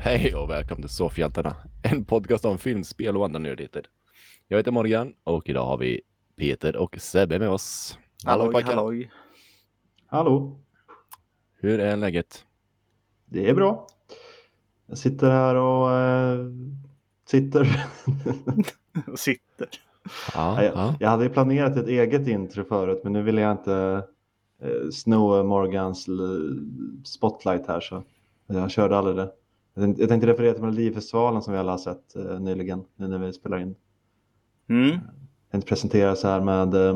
Hej och välkommen till Soffhjältarna, en podcast om film, spel och andra nördigheter. Jag heter Morgan och idag har vi Peter och Sebbe med oss. Halloj. Hallå, Hur är läget? det är bra. Jag sitter här och sitter. Sitter. Jag hade ju planerat ett eget intro förut, men nu vill jag inte sno Morgans spotlight här, så jag körde aldrig det. Jag tänkte referera till Melodifestivalen som vi alla har sett nyligen, nu när vi spelar in. Jag tänkte presentera så här med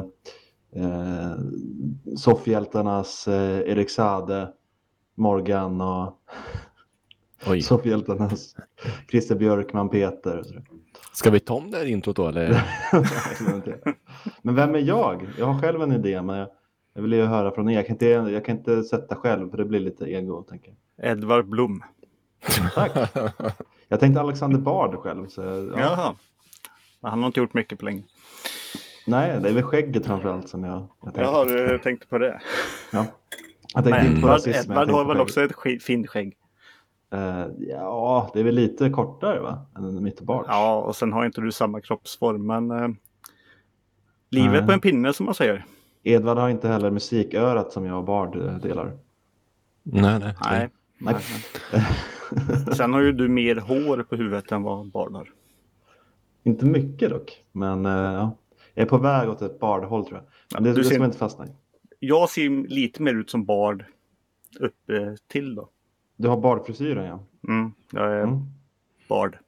Soffhjältarnas Erik Sade, Morgan och Soffhjältarnas Christer Björkman, Peter. Ska vi ta om det här introt då eller? Men vem är jag? Jag har själv en idé, men jag vill ju höra från er. Jag kan inte sätta själv, för det blir lite ego, tänker jag. Edvard Blom. Tack. Jag tänkte Alexander Bard själv. Så, ja. Jaha. Han har inte gjort mycket på länge. Nej, det är väl skägget framförallt som jag tänkte. Jag har tänkt på det. Ja. Men Edvard har väl också ett fint skägg. Ja, det är väl lite kortare va? Än mitt och Bard. Ja, och sen har inte du samma kroppsform, men livet på en pinne som man säger. Edvard har inte heller musikörat som jag och Bard delar. Nej. Sen har ju du mer hår på huvudet än vad Bard har. Inte mycket dock, men ja. Jag är på väg åt ett Bard-håll tror jag. Men det ska inte fastna i. Jag ser lite mer ut som Bard uppe till då. Du har Bard-frisyren, ja. Jag är Bard.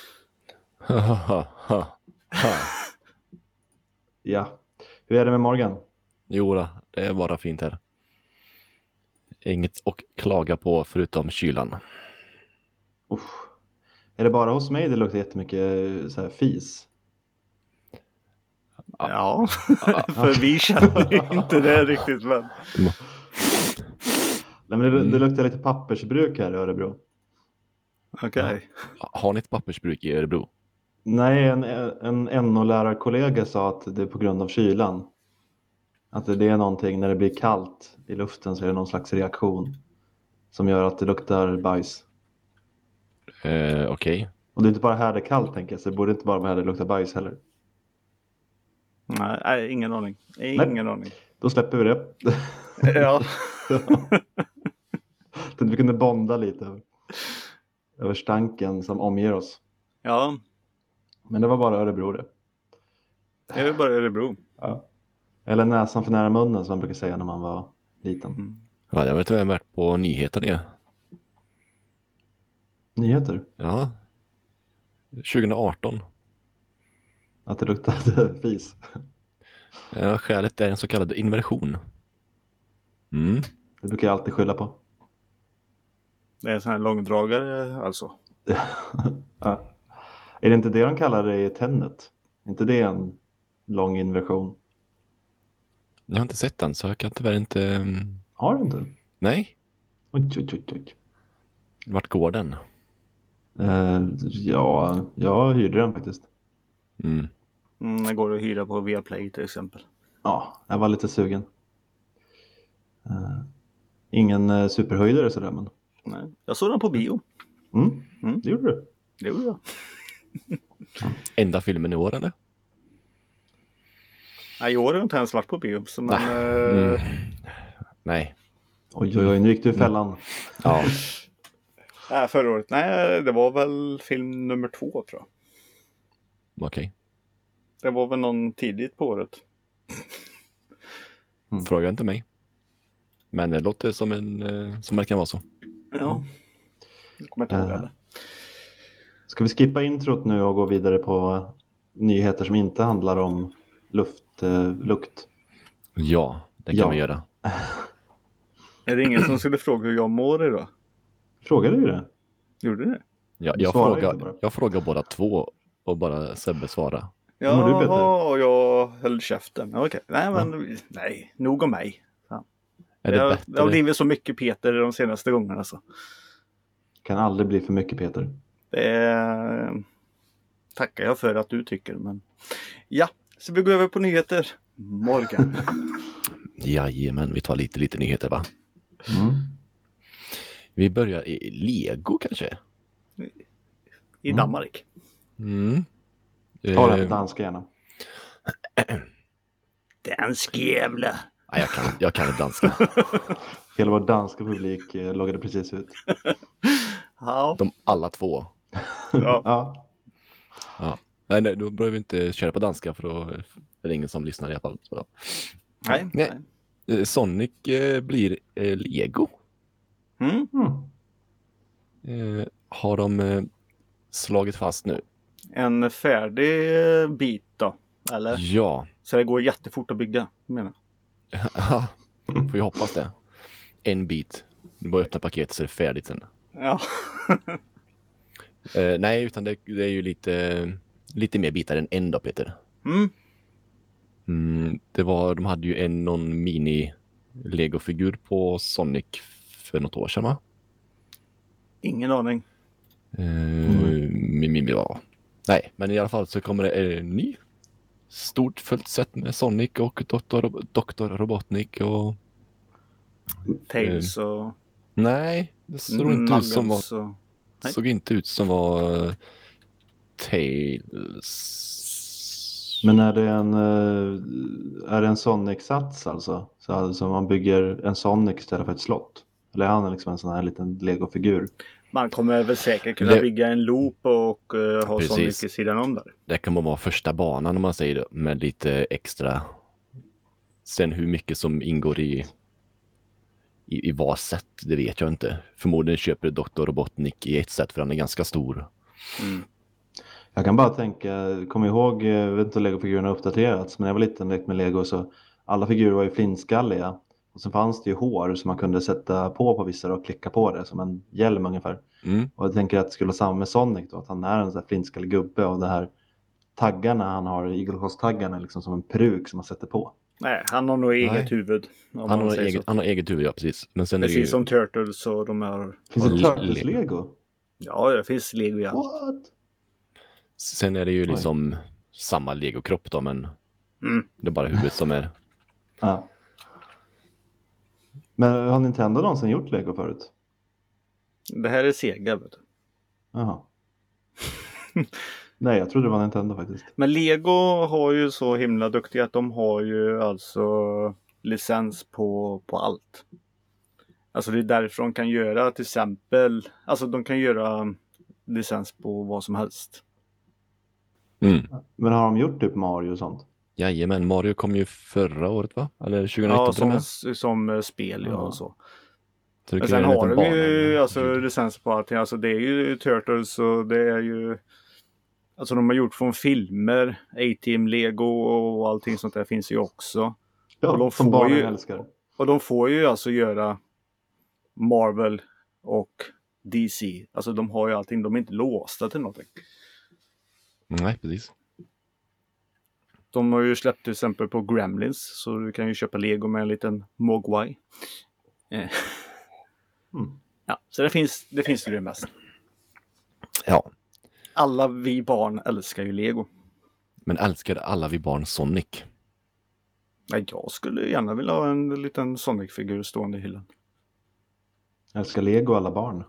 Ja. Hur är det med Morgan? Jo då, det är bara fint här. Inget att klaga på förutom kylan. Är det bara hos mig det luktar jättemycket så här fis? Ja, för vi känner ju inte det riktigt väl. Nej, men det luktar lite pappersbruk här i Örebro. Okej. Har ni ett pappersbruk i Örebro? Nej, en NO-lärarkollega sa att det är på grund av kylan. Att det är någonting, när det blir kallt i luften så är det någon slags reaktion som gör att det luktar bajs. Okej. Och det är inte bara här det är kallt, tänker jag, så det borde inte bara vara här det luktar bajs heller. Nej, ingen aning. Ingen aning. Då släpper vi det. Ja. Vi kunde bonda lite över stanken som omger oss. Ja. Men det var bara Örebro det. Det är bara Örebro. Ja. Eller näsan för nära munnen som man brukar säga när man var liten. Ja, jag vet inte vad jag har varit på nyheter det. Nyheter? Ja. 2018. Att det luktade fis. Ja, skälet är en så kallad inversion. Det brukar jag alltid skylla på. Det är en sån här långdragare alltså. Ja. Är det inte det de kallar det i Tenet? Inte det en lång inversion? Jag har inte sett den så jag kan tyvärr inte... Har du inte? Nej. Oj. Vart går den? Ja, jag hyrde den faktiskt. Det går att hyra på Viaplay till exempel. Ja, jag var lite sugen. Ingen superhöjdare sådär, men... Nej, jag såg den på bio. Det gjorde du. Det gjorde jag. Enda filmen i år eller? Nej, i år har jag inte ens varit på bio. Så man, Nej. Oj, nu gick du i fällan. Ja. Förra året. Nej, det var väl film nummer 2 tror jag. Okej. Det var väl någon tidigt på året. Fråga inte mig. Men det låter som det kan vara så. Ja. Jag kommer inte ihåg det. Ska vi skippa introt nu och gå vidare på nyheter som inte handlar om lukt? Ja, det kan vi göra. Är det ingen som skulle fråga hur jag mår idag? Frågade du det? Gjorde det? Ja, jag frågar båda två och bara Sebbe svara. Ja, och jag höll käften. Okej. Nej, men nej, nog om mig. Är det bättre? Det har blivit så mycket Peter de senaste gångerna. Alltså. Kan aldrig bli för mycket Peter. Det tackar jag för att du tycker. Men ja, så vi går över på nyheter. Morgan. Jajamän, vi tar lite nyheter va? Vi börjar i Lego kanske? i Danmark. Ta den på danska gärna. Dansk jävla. Nej, jag kan inte danska. Hela vår danska publik loggade precis ut. Ja. De alla två. Ja. Ja. Nej, då behöver vi inte köra på danska för då är det ingen som lyssnar i alla fall. Så. Nej. Sonic blir Lego. Har de slagit fast nu? En färdig bit då? Eller? Ja. Så det går jättefort att bygga, menar Ja, får vi hoppas det. En bit. Du bara öppna paketet så är det färdigt sen. Ja. Nej, utan det är ju lite mer bitar än en då, Peter. De hade ju någon mini Lego-figur på Sonic för något år sedan, va? Ingen aning. Ja. Nej, men i alla fall så kommer det en ny stort fullt set med Sonic och Dr. Robotnik och Tails och... Nej, det såg inte ut som var... och... såg inte ut som var Tails. Men är det en Sonic-sats alltså? Så alltså man bygger en Sonic istället för ett slott? Eller är han liksom en sån här liten Lego-figur? Man kommer väl säkert kunna bygga en loop och ha Sonic i sidan om där. Det kan vara första banan om man säger det, med lite extra. Sen hur mycket som ingår i vad sätt, det vet jag inte. Förmodligen köper Dr. Robotnik i ett sätt för han är ganska stor. Jag kan bara tänka, kom ihåg, jag vet inte om Lego-figurerna har uppdaterats, men när jag var liten lekt med Lego så alla figurer var ju flintskalliga. Och så fanns det ju hår som man kunde sätta på vissa och klicka på det som en hjälm ungefär. Och jag tänker att det skulle vara samma med Sonic då, att han är en sån här flintskallig gubbe och det här taggarna han har, Eagle-Hoss-taggarna liksom som en peruk som man sätter på. Nej, han har nog eget huvud. Han har eget huvud, ja, precis. Men sen precis är det ju... som Turtles och de här... Finns det Turtles-Lego? Ja, det finns Lego, ja. What? Sen är det ju liksom samma Lego-kropp då, men det är bara huvudet som är... Ja. Men har Nintendo någonsin gjort Lego förut? Det här är Sega, vet du. Jaha. Nej, jag trodde det var Nintendo faktiskt. Men Lego har ju så himla duktiga att de har ju alltså licens på allt. Alltså det är därför de kan göra till exempel, alltså de kan göra licens på vad som helst. Men har de gjort typ Mario och sånt? Jajamän, Mario kom ju förra året, va? Eller 2019 ja, som spel, ja, och så. Men sen har de ju alltså licens på allting. Alltså det är ju Turtles och det är ju... Alltså de har gjort från filmer, A-Team, Lego och allting sånt där finns ju också. Ja, och de som barnen älskar. Och de får ju alltså göra Marvel och DC. Alltså de har ju allting, de är inte låsta till någonting. Nej, precis. De har ju släppt till exempel på Gremlins, så du kan ju köpa Lego med en liten Mogwai. Ja, så det finns ju det mest. Ja. Alla vi barn älskar ju Lego. Men älskar alla vi barn Sonic? Nej, jag skulle gärna vilja ha en liten Sonic-figur stående i hyllan. Älskar Lego alla barn?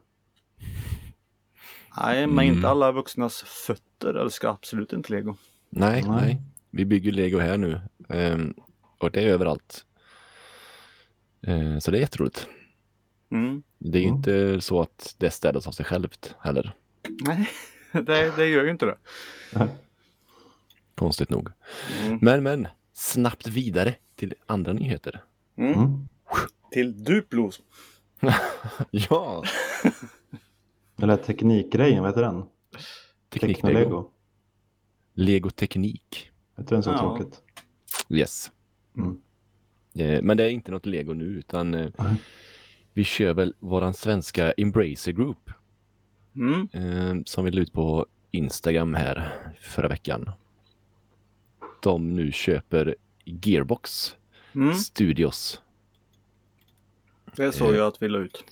Nej, men inte alla vuxnas fötter älskar absolut inte Lego. Nej. Vi bygger Lego här nu. Och det är överallt. Så det är jätteroligt. Det är ju inte så att det städas av sig självt heller. Nej, det gör ju inte det. Konstigt nog. Men snabbt vidare till andra nyheter. Till Duplos. Ja. Eller teknikgrejen, vad heter den? Teknik-Lego. Lego-teknik. Heter den så tråkigt? Yes. Men det är inte något Lego nu, utan vi kör väl våran svenska Embracer Group. Som vi la ut på Instagram här förra veckan. De nu köper Gearbox Studios. Det såg jag att vi la ut.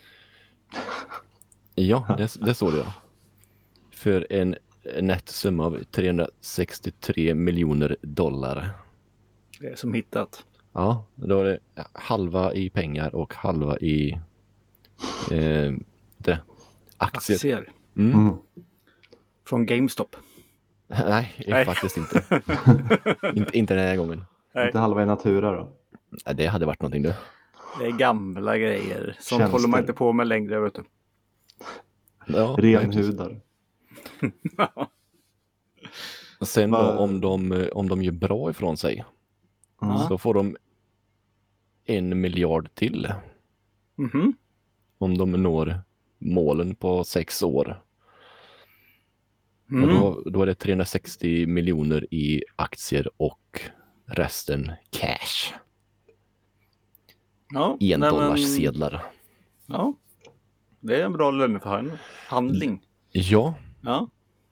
Ja, det såg jag. För en nätt summa av $363 miljoner. Det är som hittat. Ja, då är det halva i pengar och halva i aktier. Från GameStop. Nej. Faktiskt inte. inte den här gången. Nej. Inte halva i natura då? Nej, det hade varit någonting då. Det är gamla grejer. Sånt Tjänster. håller man inte på med längre, vet du. Ja, Renhudar. Och sen då, om de gör bra ifrån sig så får de 1 miljard till. Mhm. Om de når målen på 6 år. Mm. Och då är det 360 miljoner i aktier och resten cash. Ja, $1 Ja, det är en bra löneförhandling. Ja. Ja.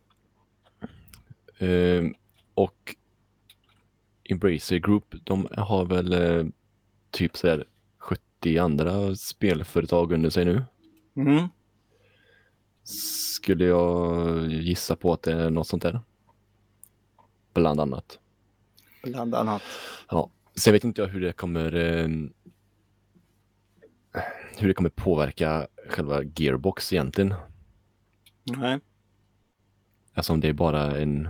Och Embracer Group, de har väl typ så här 70 andra spelföretag under sig nu. Mm. Skulle jag gissa på att det är något sånt där. Bland annat. Bland annat. Ja. Sen vet inte jag hur det kommer påverka själva Gearbox egentligen. Nej. Alltså om det är bara en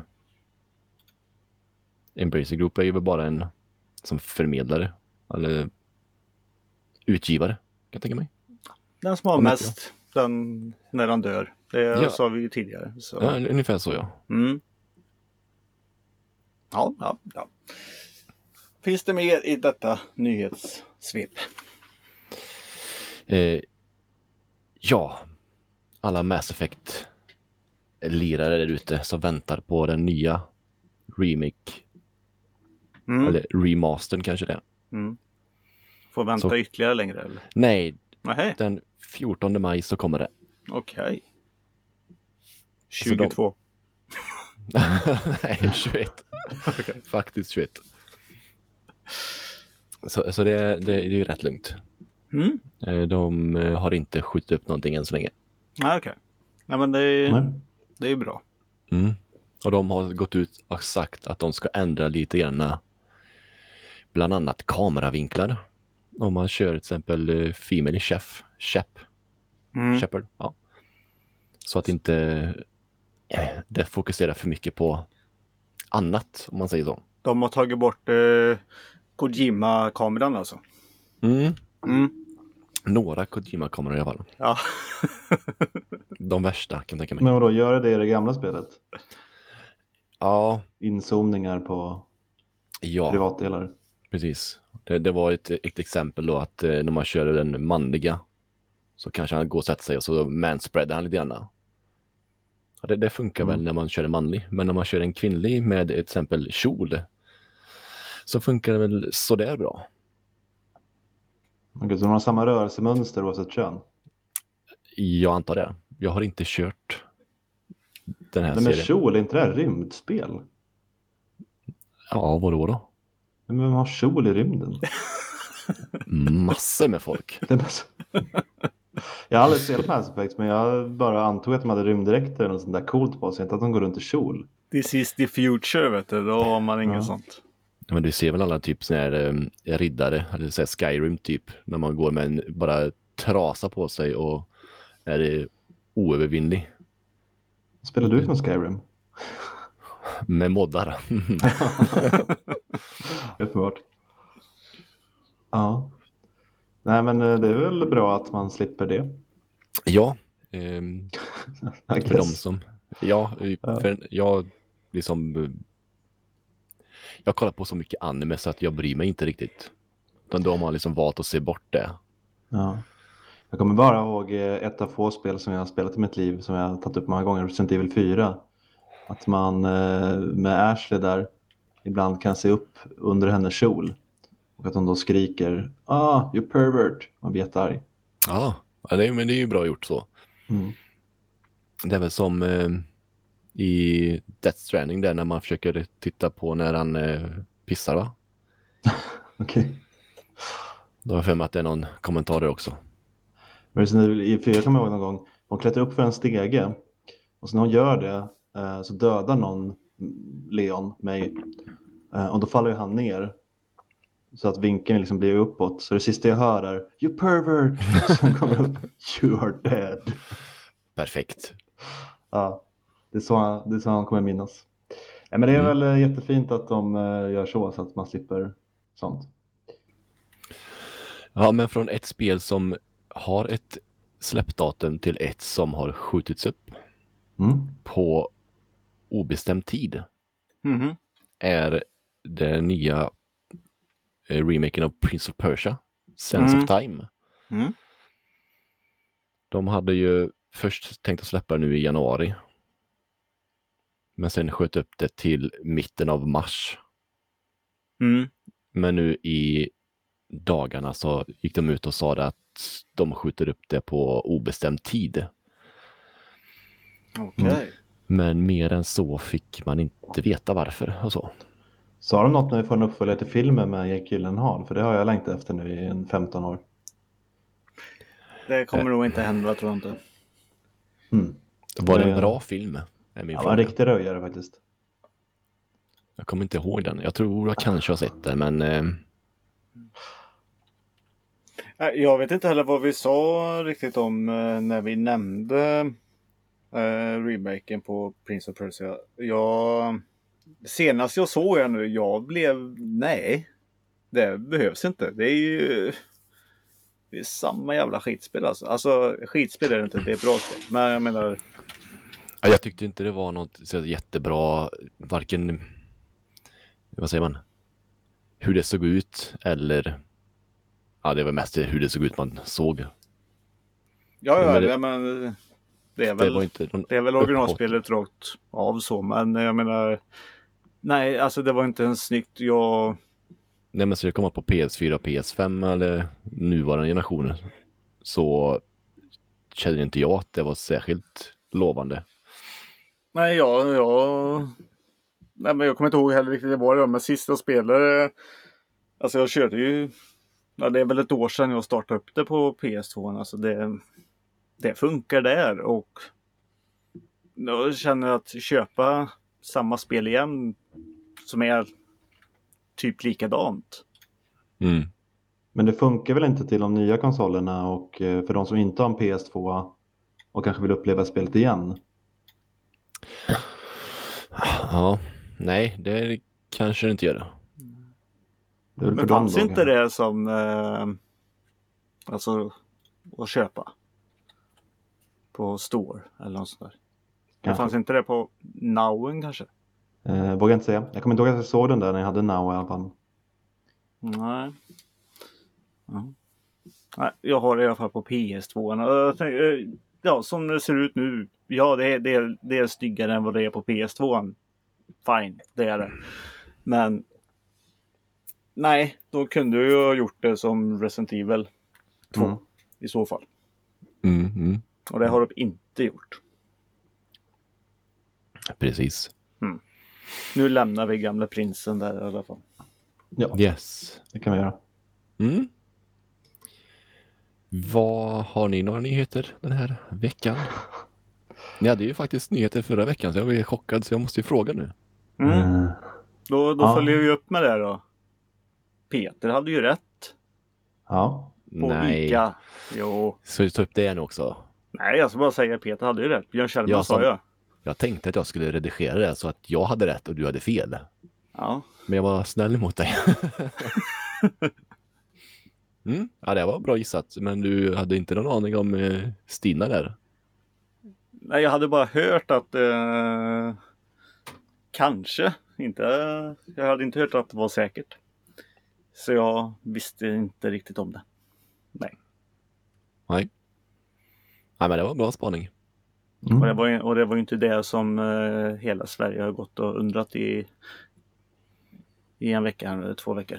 Embracer Group är ju bara en som förmedlare eller utgivare, kan jag tänka mig. Den som har mest, den när han dör. Det sa vi ju tidigare. Så. Ja, ungefär så ja. Mm. Ja. Finns det mer i detta nyhetssvep? Ja, alla Mass Effect-lirare där ute som väntar på den nya remake. Eller remastern kanske det. Får vänta ytterligare längre eller? Nej, Nähä. den 14 maj så kommer det. Okej. 22. Nej, 21. Okay. Faktiskt 21. Så det är ju rätt lugnt. De har inte skjutit upp någonting än så länge. Okej. Nej, men det är bra. Och de har gått ut och sagt att de ska ändra lite grann, bland annat kameravinklar. Om man kör till exempel Female Shepherd. Ja. Så att inte det fokuserar för mycket på annat, om man säger så. De har tagit bort Kojima-kameran alltså. Några Kojima-kameror i alla fall. Ja. De värsta, kan jag tänka mig. Men vadå, gör det i det gamla spelet? Ja. Inzoomningar på privatdelar. Precis. Det var ett exempel då att när man kör den manliga så kanske han går och sätter sig och så manspreadar han lite grann. Ja, det funkar väl när man kör en manlig. Men när man kör en kvinnlig med till exempel kjol så funkar det väl sådär bra. Okej, så de har samma rörelsemönster oavsett kön? Jag antar det. Jag har inte kört den här serien. Men kjol, är inte det här rymdspel? Ja, vadå då? Men vem har kjol i rymden? Massor med folk. Jag har aldrig spelat Mass Effect, men jag bara antog att de hade rymddräkter eller något sånt där coolt på sig. Inte att de går runt i kjol. This is the future, vet du. Då har man inget sånt. Men du ser väl alla typ sån här riddare, eller så här Skyrim typ, när man går med en bara trasa på sig och är oövervinnlig. Spelar du någon Skyrim? Med moddar. Uppenbart. Ja. Nej, men det är väl bra att man slipper det. Ja. För de som... Ja, för jag liksom... Jag kollar på så mycket anime så att jag bryr mig inte riktigt. Utan då har man liksom valt att se bort det. Ja. Jag kommer bara ihåg ett av få spel som jag har spelat i mitt liv som jag har tagit upp många gånger, Resident Evil 4. Att man med Ashley där ibland kan se upp under hennes kjol. Och att hon då skriker, you pervert. Man blir jättearg. Ja, men det är ju bra gjort så. Det är väl som i Death Stranding där när man försöker titta på när han pissar, va? Okej. Då har jag för mig att det är någon kommentar där också. Men i 4 kommer jag ihåg någon gång. Hon klättrar upp för en stege. Och så när hon gör det så dödar någon Leon mig. Och då faller ju han ner. Så att vinkeln liksom blir uppåt. Så det sista jag hör är you pervert! Sen kommer upp, you are dead. Perfekt. Ja. Det är så han kommer minnas. Ja, men det är väl jättefint att de gör så att man slipper sånt. Ja, men från ett spel som har ett släppdatum till ett som har skjutits upp på obestämd tid är det nya remaken av Prince of Persia, Sands of Time. De hade ju först tänkt att släppa nu i januari. Men sen sköt upp det till mitten av mars. Men nu i dagarna så gick de ut och sa att de skjuter upp det på obestämd tid. Okej. Men mer än så fick man inte veta varför och så. Sa de något när vi får en uppföljare till filmen med Jake Gyllenhaal? För det har jag längtat efter nu i 15 år. Det kommer nog inte hända, tror jag inte. Var det en bra film? Ja, det var en riktig röjare faktiskt. Jag kommer inte ihåg den. Jag tror jag kanske har sett den, men... Jag vet inte heller vad vi sa riktigt om när vi nämnde remaken på Prince of Persia. Senast jag såg den nu, jag blev... Nej, det behövs inte. Det är ju... Det är samma jävla skitspel alltså. Alltså skitspel är det inte, det är bra spel. Men jag menar... Ja, jag tyckte inte det var något så jättebra, varken... Vad säger man? Hur det såg ut eller... Ja, det var mest hur det såg ut man såg. Ja, men det är väl originalspelet rakt av så. Men jag menar... Nej, alltså det var inte ens snyggt. Nej, men så det kommer på PS4 och PS5 eller nuvarande generationer så känner inte jag att det var särskilt lovande. Nej, Nej, men jag kommer inte ihåg heller riktigt det var det. Men sista spelare... Alltså jag körde ju... Ja, det är väl ett år sedan jag startade upp det på PS2. Alltså det funkar där. Och jag känner att köpa samma spel igen som är typ likadant. Men det funkar väl inte till de nya konsolerna och för de som inte har en PS2 och kanske vill uppleva spelet igen? Ja, nej, det kanske det inte gör. Men fanns inte det som alltså att köpa på Store eller något sånt där? Det fanns inte det på Nowen kanske? Vågar inte säga. Jag kommer inte ihåg att jag såg den där när jag hade Now i alla fall. Nej. Nej, jag har det i alla fall på PS2. Ja, som det ser ut nu. Ja, det är styggare än vad det är på PS2. Fine, det är det. Men nej, då kunde du ju ha gjort det som Resident Evil 2 i så fall. Och det har de inte gjort. Precis. Nu lämnar vi gamla prinsen där i alla fall. Ja, yes. Det kan vi göra. Vad har ni några nyheter den här veckan? Ni hade ju faktiskt nyheter förra veckan så jag blev chockad så jag måste ju fråga nu. Då följer vi upp med det då. Peter hade ju rätt. Ja. På Ica. Jo. Så du tar upp det nu också? Nej, jag ska bara säga att Peter hade ju rätt. Björn Kjellman sa jag. Jag tänkte att jag skulle redigera det så att jag hade rätt och du hade fel. Ja. Men jag var snäll mot dig. Ja, det var bra gissat. Men du hade inte någon aning om Stina där? Nej, jag hade bara hört att kanske inte. Jag hade inte hört att det var säkert. Så jag visste inte riktigt om det. Nej. Nej, men det var en bra spaning. Och det var ju inte det som hela Sverige har gått och undrat i en vecka eller 2 veckor.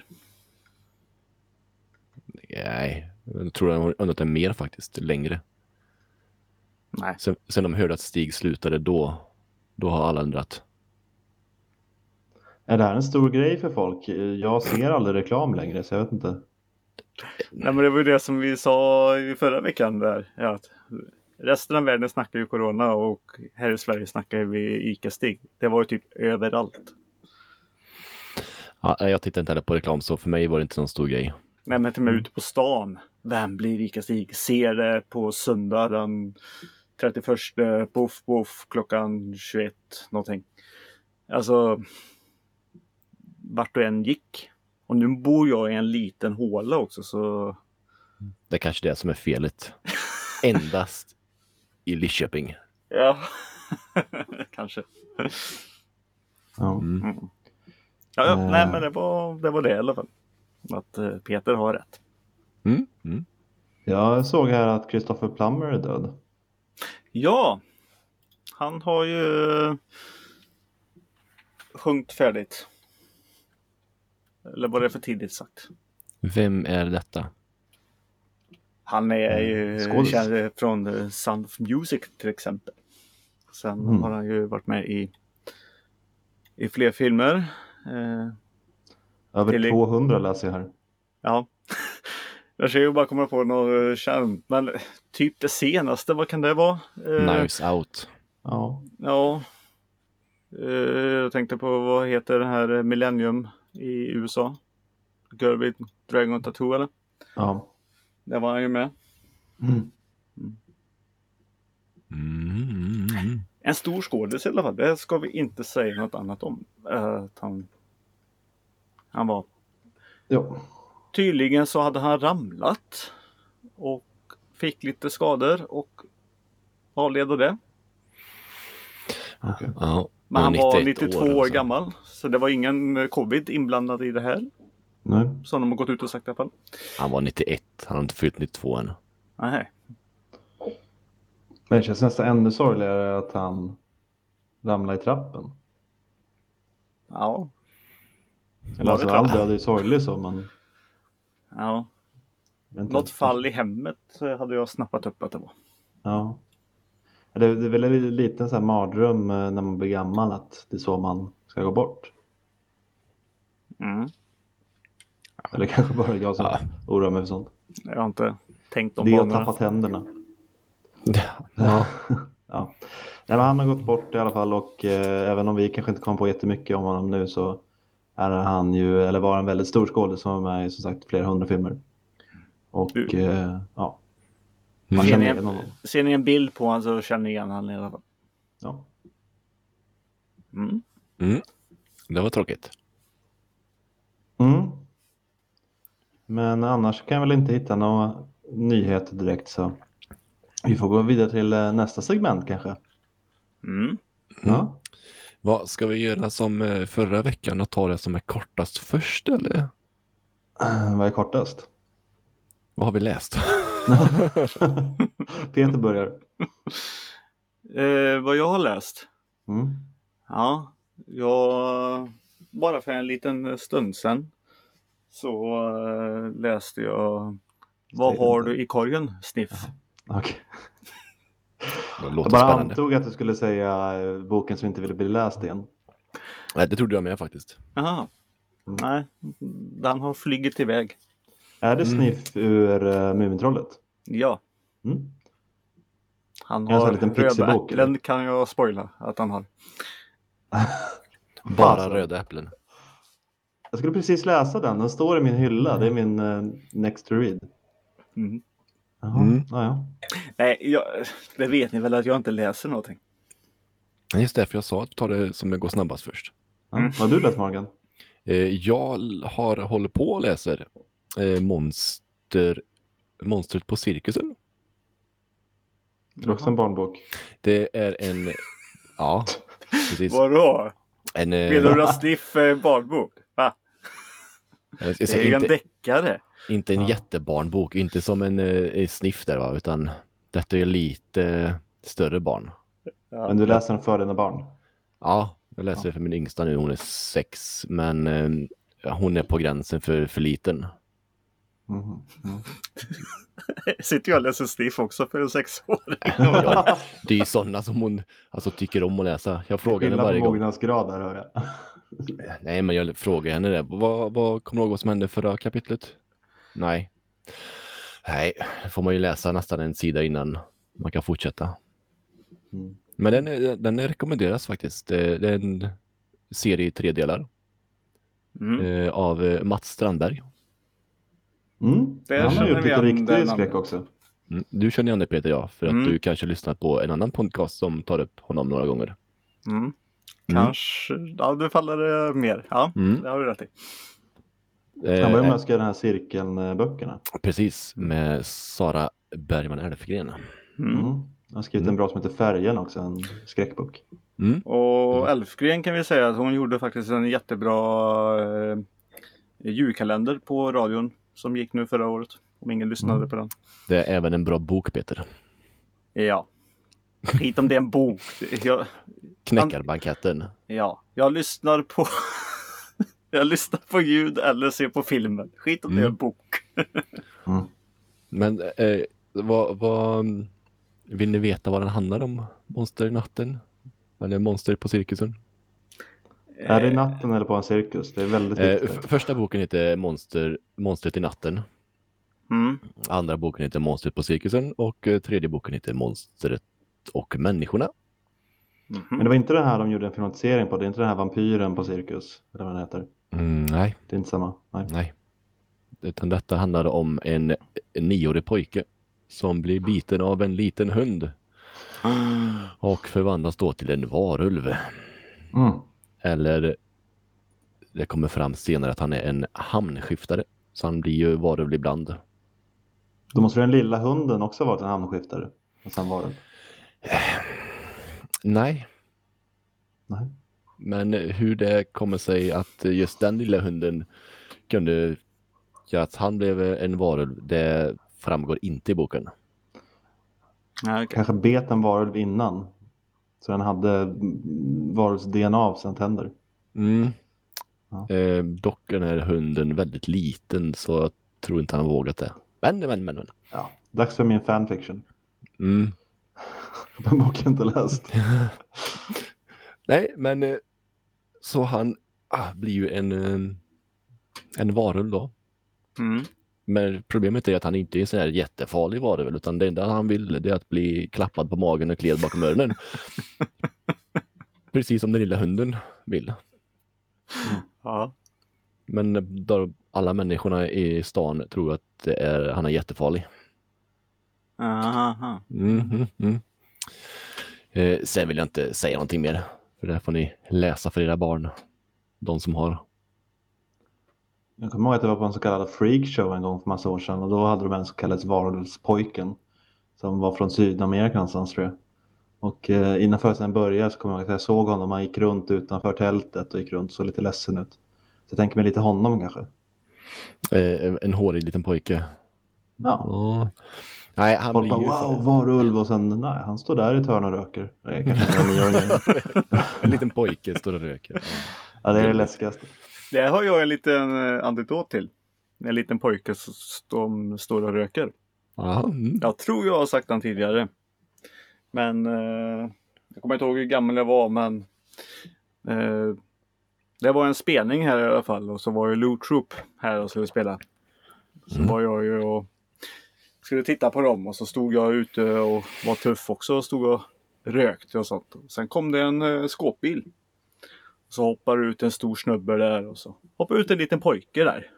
Nej, jag tror jag har undrat det mer faktiskt, längre. Nej. Sen de hörde att Stig slutade, då har alla undrat. Är det här en stor grej för folk? Jag ser aldrig reklam längre så jag vet inte. Nej, men det var ju det som vi sa i förra veckan där. Ja, att resten av världen snackar ju corona och här i Sverige snackar vi Ica-Stig. Det var ju typ överallt. Ja, jag tittade inte heller på reklam så för mig var det inte någon stor grej. Nej, men till och med ute på stan. Vem blir Ica-Stig? Ser det på söndag den 31 boff klockan 21 någonting. Alltså vart och en gick. Och nu bor jag i en liten håla också så... Det är kanske det som är felet. Endast i Lidköping. Ja, kanske. Ja. Nej men det var det i alla fall. Att Peter har rätt. Jag såg här att Christopher Plummer är död. Ja, han har ju sjungit färdigt. Eller var det för tidigt sagt? Vem är detta? Han är ju skådis. känd från Sound of Music till exempel. Sen har han ju varit med i fler filmer. Över 200 läser jag här. Ja. Jag ska ju bara komma på något känd. Men typ det senaste, vad kan det vara? Knives Out. Ja. Ja. Jag tänkte på vad heter det här Millennium i USA? Girl with Dragon Tattoo eller? Ja. Det var han ju med. En stor skådis i alla fall. Det ska vi inte säga något annat om. Att han var... Ja. Tydligen så hade han ramlat. Och fick lite skador. Och avled av det. Okay. Ja, Men han var 92 år alltså. gammal. Så det var ingen covid inblandad i det här. Nej. Som de har gått ut och sagt i alla fall. Han var 91. Han har inte fyllt 92 än. Nej. Men det känns nästan ännu sorgligare att han ramlade i trappen. Ja. Alltså, all död är sorglig så, men... Ja. Något fall i hemmet hade jag snappat upp att det var. Ja. Det är väl en liten så här mardröm när man blir gammal att det är så man ska gå bort. Eller kanske bara jag som oroar mig för sånt. Jag har inte tänkt om det banorna. att tappa tänderna. Ja. Ja. Nej, men han har gått bort i alla fall och även om vi kanske inte kommer på jättemycket om honom nu så är han ju, eller var en väldigt stor skådespelare som var med i som sagt flera 100 filmer. Och ja. Man känner igen honom. Ser ni en bild på honom så känner ni igen honom i alla fall. Ja. Det var tråkigt. Men annars kan jag väl inte hitta några nyheter direkt så vi får gå vidare till nästa segment kanske. Ja. Vad ska vi göra som förra veckan och ta det som är kortast först eller? Vad är kortast? Vad har vi läst? Peter börjar. Vad jag har läst? Ja, bara för en liten stund sedan så läste jag Vad har du i korgen, Sniff? Okej. Det låter jag bara spännande. antog att du skulle säga boken som inte ville bli läst igen. Nej, det trodde jag med faktiskt. Jaha. Nej, den har flygit iväg. Är det Sniff ur Mumintrollet? Ja. Han En sån har liten röda pixibok, äpplen kan jag spoila att han har. Bara röda äpplen. Jag skulle precis läsa den. Den står i min hylla. Det är min next to read. Ja. Nej, det vet ni väl att jag inte läser någonting. Just därför jag sa att ta det som går snabbast först. Vad har du läst, Morgan? Jag håller på och läser Monstret på cirkusen. Det är också en barnbok. Det är en... Ja, precis. Vadå? Menar du att Sniff är en barnbok? Va? Det är ju en deckare. Inte en jättebarnbok, inte som en Sniff där va, utan detta är lite större barn. Ja. Men du läser den för dina barn? Ja, jag läser för min yngsta nu, hon är 6, men hon är på gränsen för liten. Sitter jag och läser Sniff också för en 6-åring? Ja, det är ju sådana som hon tycker om att läsa. Jag frågar henne varje gång. Mognadsgrad där, hör jag. Nej, men jag frågar henne det. Vad kommer du ihåg vad som hände förra kapitlet? Nej, det får man ju läsa nästan en sida innan man kan fortsätta. Men den rekommenderas faktiskt. Det är en serie i 3 delar. Av Mats Strandberg. Han har gjort lite riktig skräck också. Du känner igen det, Peter, ja. För att du kanske lyssnat på en annan podcast som tar upp honom några gånger. Kanske. Ja, det faller det mer. Ja, det har du rätt i. Han började med att skriva den här cirkeln-böckerna. Precis, med Sara Bergman Elfgren. Han har skrivit en bra som heter Färgen också, en skräckbok. Och Elfgren kan vi säga att hon gjorde faktiskt en jättebra julkalender på radion som gick nu förra året. Om ingen lyssnade på den. Det är även en bra bok, Peter. Ja. Skit om det är en bok. Knäckarbanketten. Ja, jag lyssnar på ljud eller ser på filmen. Skit om det är en bok. Men vad vill ni veta vad den handlar om? Monster i natten? Eller monster på cirkusen? Är det i natten eller på en cirkus? Det är väldigt viktigt. Första boken heter Monstret i natten. Andra boken heter Monstret på cirkusen. Och tredje boken heter Monstret och människorna. Men det var inte det här de gjorde en filmatisering på. Det är inte den här vampyren på cirkus. Eller vad den heter. Nej. Det är inte samma. Nej. Utan detta handlar om en 9-årig pojke som blir biten av en liten hund. Och förvandlas då till en varulv. Eller det kommer fram senare att han är en hamnskiftare. Så han blir ju varulv ibland. Då måste den lilla hunden också vara en hamnskiftare. Och sen varulv. Nej. Men hur det kommer sig att just den lilla hunden kunde göra att han blev en varulv, det framgår inte i boken. Kanske bet en varulv innan. Så den hade varulvs DNA av sina tänder. Dock är den här hunden väldigt liten, så jag tror inte han har vågat det. Men. Ja, dags för min fanfiction. Den boken jag inte läst. Nej, men så han blir ju en varulv då. Men problemet är att han inte är en sån här jättefarlig varulv, utan det enda han vill det är att bli klappad på magen och kled bakom öronen. Precis som den lilla hunden vill. Ja. Men då alla människorna i stan tror att han är jättefarlig. Sen vill jag inte säga någonting mer. För det får ni läsa för era barn. De som har. Jag kommer ihåg att det var på en så kallad freakshow en gång för massa år sedan. Och då hade de en så kallad varulvspojken. Som var från Sydamerika någonstans, tror jag. Och innan föreställningen började så kommer jag ihåg att jag såg honom. Han gick runt utanför tältet och gick runt så lite ledsen ut. Så jag tänker mig lite honom kanske. En hårig liten pojke. Ja. Nej, han folk blir ju wow, varulv, och sen nej, han står där i ett hörn och röker. En liten pojke står och röker. Ja, det är det läskigaste. Det har jag en liten anekdot till. En liten pojke som står och röker. Jag tror jag har sagt den tidigare. Men jag kommer inte ihåg hur gammal jag var, men det var en spelning här i alla fall. Och så var ju Loot Troop här och skulle spela. Så var jag ju och skulle titta på dem, och så stod jag ute och var tuff också och stod och rökte och sånt. Sen kom det en skåpbil. Så hoppar ut en stor snubbe där, och så hoppar ut en liten pojke där.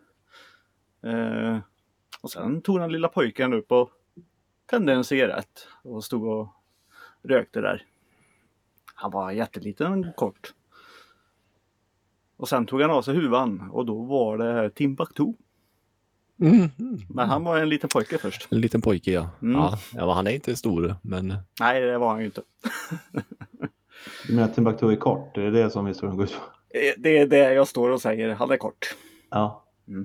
Och sen tog den lilla pojken upp och tände en cigarett och stod och rökte där. Han var jätteliten och kort. Och sen tog han av sig huvan, och då var det Timbuktu. Men han var en liten pojke först. En liten pojke, ja. Ja, han är inte stor, men... Nej, det var han ju inte. Du menar att Timbuktu är kort? Är det som historien går ut på? Det är det jag står och säger. Han är kort. Ja.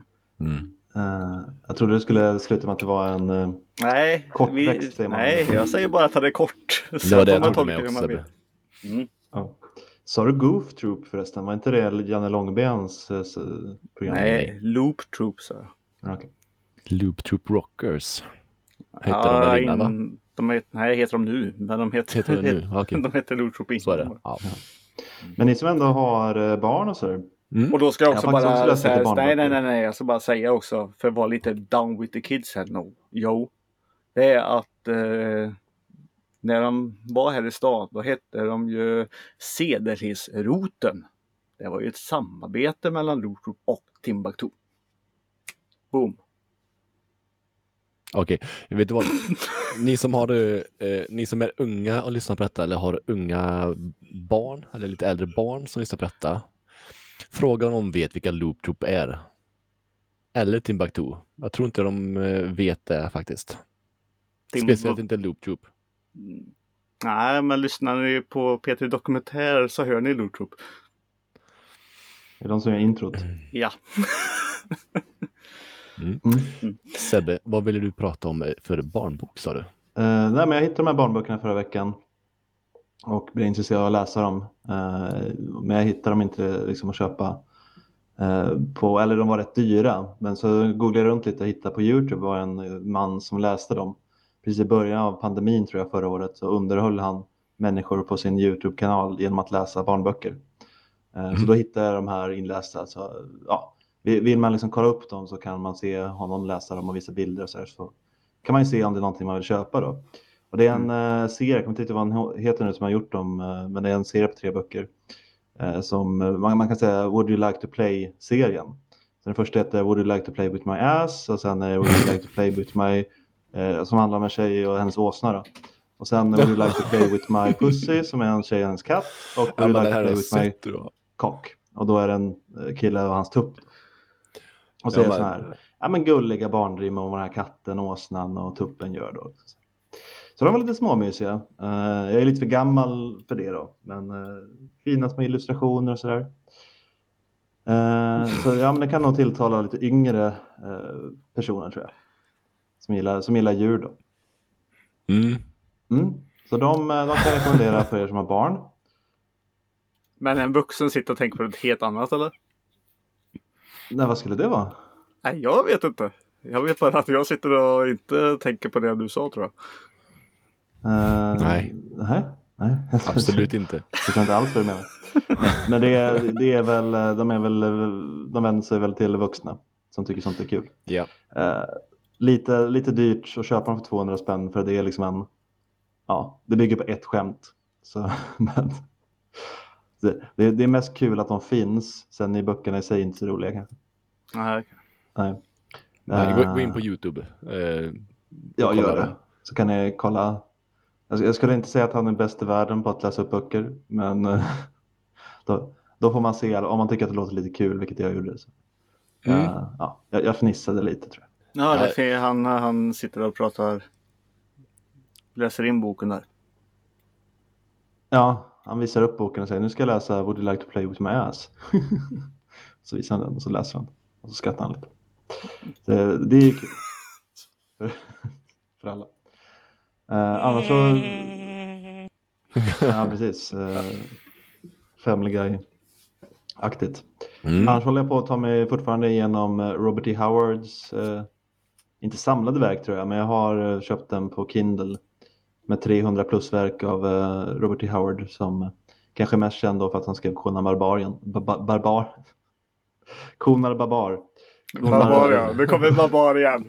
Jag trodde det skulle sluta med att det var en kortväxt. Nej, jag säger bara att han är kort. Det var det jag trodde med också. Ja. Sa du Goof Troop förresten? Var inte det Janne Långbens program? Nej, Loop Troop, så. Okay. Loop Troop Rockers. Heter de innan, va? Nej, heter de nu. Men de heter nu? Okay. De heter Loop Troop innan. Så är det. Ja. Men ni som ändå har barn och så. Och då ska jag också bara säga, nej, jag ska bara säga också, för att vara lite down with the kids här nu. Jo, det är att när de var här i stan, då hette de ju Cederhillsroten. Det var ju ett samarbete mellan Loop Troop och Timbuktu. Boom. Okej, vet du vad? Ni som är unga och lyssnar på detta eller har unga barn eller lite äldre barn som lyssnar på detta. Fråga om de vet vilka Loop Troop är. Eller Timbuktu. Jag tror inte de vet det faktiskt. Speciellt inte Loop Troop. Nej, men lyssnar ni på P3 Dokumentär så hör ni Loop Troop. Är de som gör introt? Ja. Sebbe, vad ville du prata om för barnbok, sa du? Nej, men jag hittade de här barnböckerna förra veckan och blev intresserad av att läsa dem. Men jag hittade dem inte liksom att köpa eller de var rätt dyra. Men så googlade jag runt lite och hittade på YouTube var en man som läste dem. Precis i början av pandemin tror jag förra året så underhöll han människor på sin YouTube-kanal genom att läsa barnböcker. Så då hittade jag de här inlästa. Så, ja, vill man liksom kolla upp dem så kan man se honom läsa dem och visa bilder och så kan man ju se om det är någonting man vill köpa då. Och det är en serie, jag kommer inte ihåg vad han heter nu som har gjort dem, men det är en serie på 3 böcker som man kan säga Would You Like to Play-serien. Så den första heter Would You Like to Play With My Ass och sen är det Would You Like to Play With My som handlar om en tjej och hennes åsna då. Och sen Would You Like to Play With My Pussy som är en tjej och hennes katt och Would You Like to Play With My Cock. Och då är det en kille och hans tupp. Och så är det så här, ja men gulliga barnrim om den här katten, åsnan och tuppen gör då. Så de var lite småmysiga. Jag är lite för gammal för det då. Men fina små illustrationer och sådär. Så ja, men det kan nog tilltala lite yngre personer tror jag. Som gillar djur då. Så de kan jag rekommendera för er som har barn. Men en vuxen sitter och tänker på något helt annat eller? Nej, vad skulle det vara? Nej, jag vet inte. Jag vet bara att jag sitter och inte tänker på det du sa tror jag. Nej. Absolut inte. Jag kan inte alls vad du menar. Men det är väl, de vänder sig väl till vuxna som tycker sånt är kul. Ja. Lite dyrt att köpa dem för 200 spänn för det är liksom det bygger på ett skämt. Så, men det är mest kul att de finns. Sen i böckerna i sig inte så roliga kanske. Nej. Gå in på YouTube. Ja, gör det. Så kan ni kolla. Jag skulle inte säga att han är bäst i världen på att läsa upp böcker. Men då får man se om man tycker att det låter lite kul, vilket jag gjorde. Så. Jag fnissade lite tror jag. Ja, det är han sitter och pratar. Läser in boken där. Ja, han visar upp boken och säger nu ska jag läsa Would You Like to Play With My Ass. Så visar han den och så läser han. Och så skrattar han lite. Det är ju kul. För alla. Annars så... Ja, precis. Family Guy-aktigt. Annars håller jag på att ta mig fortfarande igenom Robert E. Howards inte samlade verk tror jag, men jag har köpt den på Kindle med 300 plus verk av Robert E. Howard som kanske är mest känd då för att han skrev Conan Barbar. Barbar, ja. Nu kommer Barbar igen.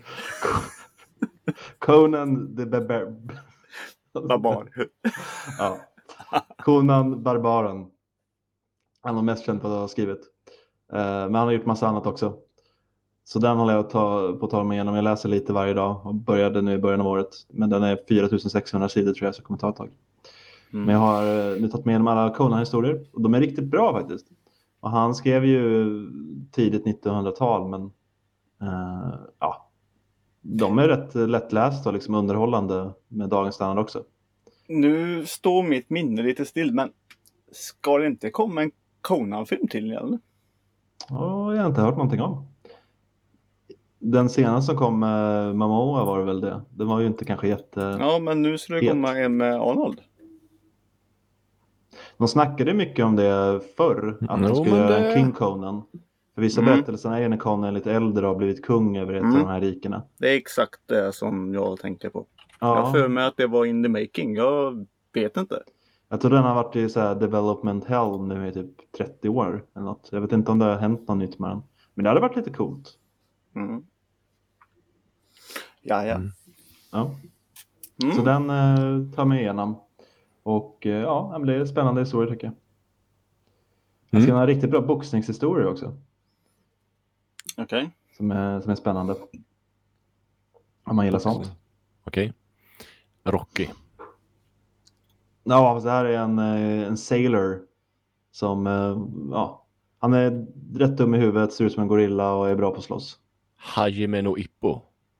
Conan the Barbar. Ja. Conan Barbaren. Han är mest känd på att ha skrivit. Men han har gjort massa annat också. Så den håller jag på att ta mig igenom. Jag läser lite varje dag och började nu i början av året. Men den är 4600 sidor tror jag så kommer ta ett tag. Men jag har nu tagit med igenom alla Conan-historier. Och de är riktigt bra faktiskt. Och han skrev ju tidigt 1900-tal men de är rätt lättlästa och liksom underhållande med dagens standard också. Nu står mitt minne lite still, men ska det inte komma en Conan-film till eller? Jag har inte hört någonting om. Den senaste som kom med Momoa var det väl det. Den var ju inte kanske jätte... Ja, men nu ska det komma en med Arnold. De snackade mycket om det förr. Att de skulle göra en King Conan. För vissa berättelser är när Conan är lite äldre och har blivit kung över ett av de här rikena. Det är exakt det som jag tänker på. Ja. Jag för mig att det var in the making. Jag vet inte. Jag tror den har varit i så här development hell nu i typ 30 år. Eller något. Jag vet inte om det har hänt något nytt med den. Men det hade varit lite coolt. Ja. Så den tar mig igenom. Och det är spännande historia tycker jag. Jag ska ha en riktigt bra boxningshistoria också. Okej. Som är spännande. Om man gillar sånt. Okej. Rocky. Ja, det här är en sailor som, han är rätt dum i huvudet, ser ut som en gorilla och är bra på att slåss. Hajime no Ippo.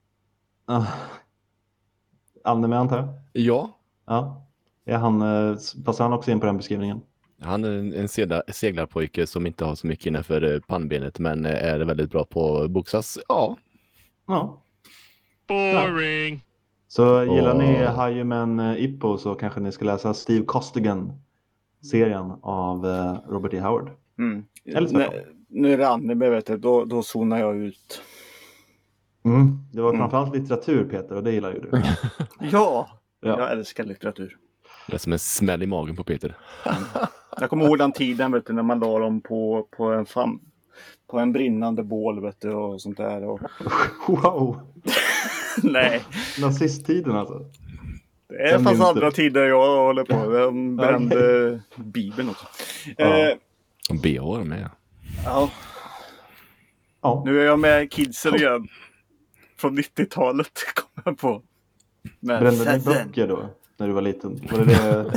Anime antar jag? Ja. Ja. Passar han också in på den beskrivningen? Han är en seglarpojke som inte har så mycket innanför pannbenet men är väldigt bra på att boxas. Ja. Ja. Boring. Ja. Så gillar ni Hajime Ippo så kanske ni ska läsa Steve Costigan-serien av Robert E. Howard. Eller nu är det anime, vet du, då zonar jag ut. Det var framförallt litteratur, Peter, och det gillar ju du. Ja, jag älskar litteratur. Det är som en smäll i magen på Peter. Jag kommer ihåg den tiden, vet du, när man la dem på en brinnande bål, vet du, och sånt där. Och... Wow! Nej. Nazisttiden alltså. Det fanns andra tider jag håller på. De brände Bibeln också. BH med. Ja. Nu är jag med kidsen igen. Från 90-talet kom jag på. Brände ni böcker då? När du var liten? Var det?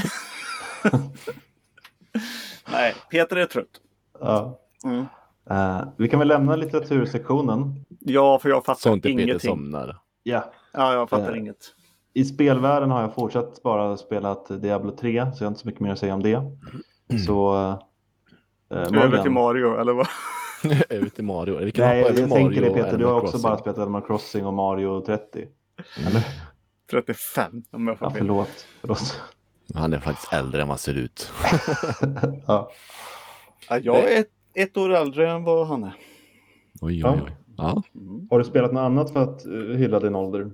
Nej, Peter är trött. Ja. Vi kan väl lämna litteratursektionen. Ja, för jag fattar sånt ingenting. Peter somnar. Ja, jag fattar inget. I spelvärlden har jag fortsatt bara spelat Diablo 3, så jag har inte så mycket mer att säga om det. Så över till Mario, eller vad? Över till Mario. Nej, jag tänker det, Peter. Du har också bara spelat Animal Crossing och Mario 30. Eller? 35, om jag får förlåt. Han är faktiskt äldre än vad han ser ut. Ja, jag är ett år äldre än vad han är. Oj. Ja. Har du spelat något annat för att hylla din ålder?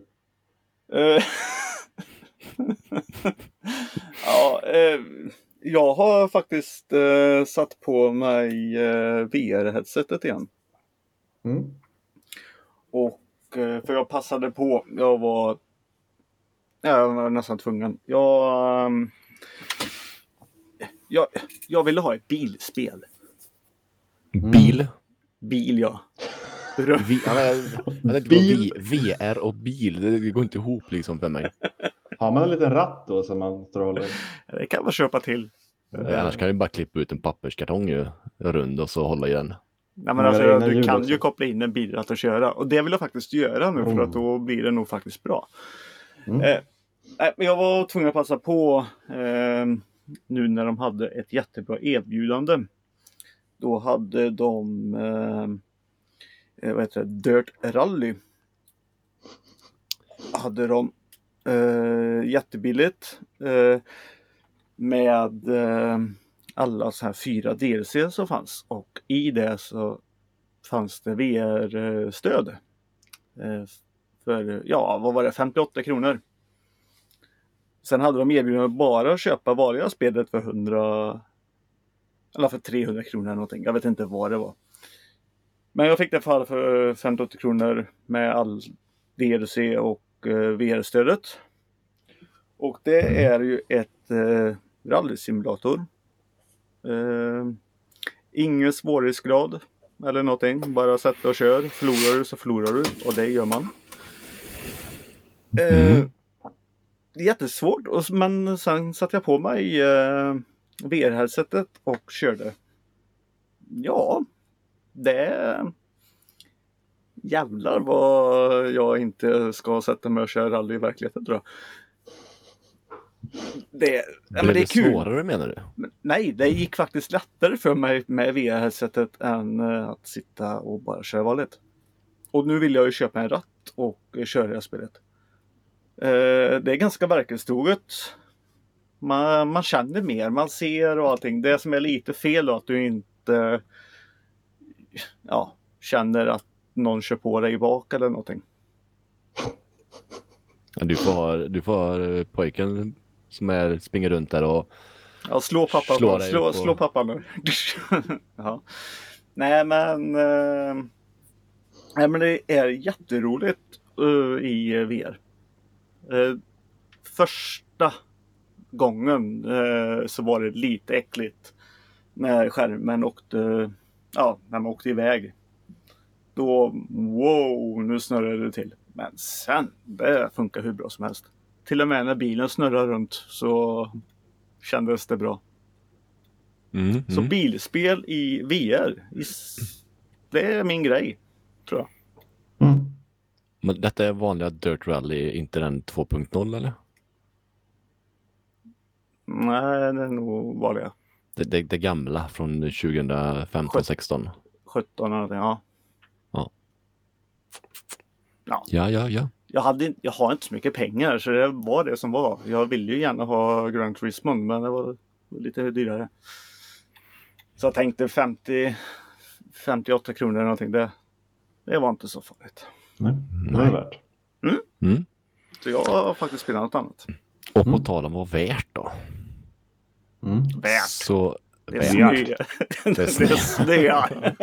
Jag har faktiskt satt på mig VR-headsetet igen. Och för jag passade på, jag var nästan tvungen. Jag ville ha ett bilspel. Bil, ja. VR och bil, det går inte ihop liksom för mig. Har man en liten ratt då som man strålar? Det kan man köpa till. Annars kan du bara klippa ut en papperskartong rund och så hålla i den. Nej, men alltså, du kan ju koppla in en bilratt och köra. Och det vill jag faktiskt göra nu för att då blir det nog faktiskt bra. Men jag var tvungen att passa på nu när de hade ett jättebra erbjudande. Då hade de Dirt Rally. Hade de jättebilligt med alla så här 4 DLC som fanns. Och i det så fanns det VR-stöd. För, vad var det? 58 kronor. Sen hade de erbjudit bara att köpa vanliga spelet för 100 eller för 300 kronor eller någonting. Jag vet inte vad det var. Men jag fick det för 58 kronor med all DLC och VR-stödet. Och det är ju ett rallysimulator. Ingen svårighetsgrad eller någonting. Bara sätta och kör. Förlorar du så förlorar du. Och det gör man. Det är jättesvårt. Men sen satte jag på mig VR-headsetet och körde. Ja, det jävlar vad jag inte ska sätta mig och köra rally i verkligheten, tror jag. Det är kul. Svårare menar du? Nej, det gick faktiskt lättare för mig med VR-headsetet än att sitta och bara köra vanligt. Och nu vill jag ju köpa en ratt och köra det här spelet. Det är ganska verklighetstroget. Man känner mer, man ser och allting. Det som är lite fel då, att du inte känner att någon kör på dig bak eller någonting. Ja, du får pojken som springer runt där och slå pappa. Slå pappa nu. Ja. Nej men det är jätteroligt i VR. Första gången så var det lite äckligt när skärmen när man åkte iväg. Då, nu snurrade det till. Men sen, det funkar hur bra som helst. Till och med när bilen snurrar runt så kändes det bra. Så bilspel i VR, det är min grej, tror jag. Men detta är vanliga Dirt Rally, inte den 2.0 eller? Nej, det är nog vanliga. Det gamla från 2015-16. 17 eller någonting, ja. Ja. Jag har inte så mycket pengar, så det var det som var. Jag ville ju gärna ha Gran Turismo, men det var lite dyrare. Så jag tänkte 58 kronor eller någonting, det var inte så farligt. Nej, det var värt. Så jag har faktiskt spelat något annat. Och på tal om vad värt då. Värt. Så det är snö.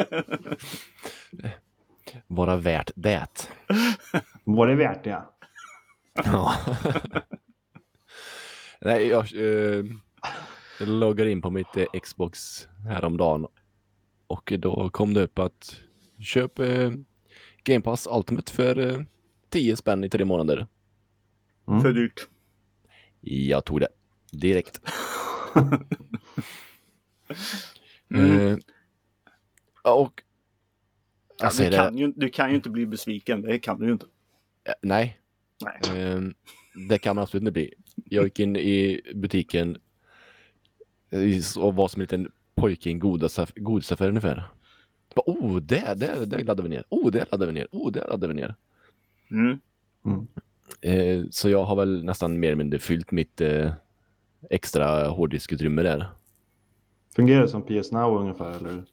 Vara värt det. Var det värt, ja. Ja. Nej, jag loggar in på mitt Xbox häromdagen och då kom det upp att köp Game Pass Ultimate för 10 spänn i 3 månader. För dyrt. Jag tog det direkt. Och du kan ju inte bli besviken, det kan du ju inte. Nej. Det kan man absolut inte bli. Jag gick in i butiken och var som en liten pojke i en godisaffär ungefär. Det laddade vi ner. Det laddade vi ner. Så jag har väl nästan mer eller mindre fyllt mitt extra hårddiskutrymme där. Fungerar det som PS Now ungefär, eller?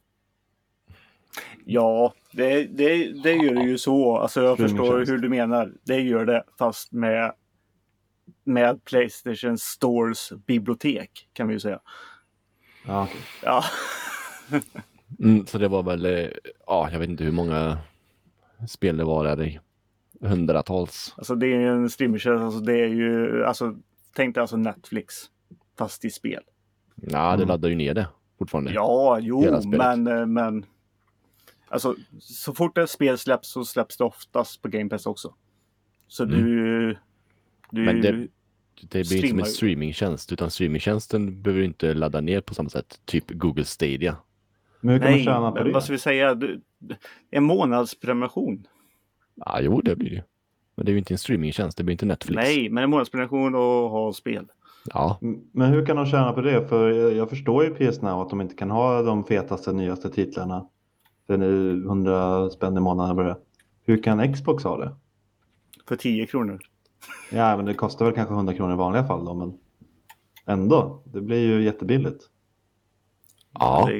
Ja, det gör det ju så. Alltså jag förstår hur du menar. Det gör det, fast med PlayStation Stores bibliotek, kan vi ju säga. Ja, okej. Ja. Så det var väl, jag vet inte hur många spel det var där. Hundratals. Alltså det är en streamertjänst, alltså det är ju, tänk dig Netflix, fast i spel. Ja, det laddar ju ner det fortfarande. Ja, men alltså så fort ett spel släpps så släpps det oftast på Game Pass också. Så du men det blir inte som en streamingtjänst, utan streamingtjänsten behöver inte ladda ner på samma sätt, typ Google Stadia. Men hur kan man tjäna på det? Vad ska vi säga? En månadsprenumeration. Ja, jo, det blir det. Men det är ju inte en streamingtjänst, det blir inte Netflix. Nej, men en månadsprenumeration och ha spel. Ja. Men hur kan de tjäna på det? För jag förstår ju PS Now att de inte kan ha de fetaste, nyaste titlarna. Den är 100 spänn i månaden bara. Hur kan Xbox ha det? För 10 kronor. Ja, men det kostar väl kanske 100 kronor i vanliga fall då, men ändå, det blir ju jättebilligt. Ja.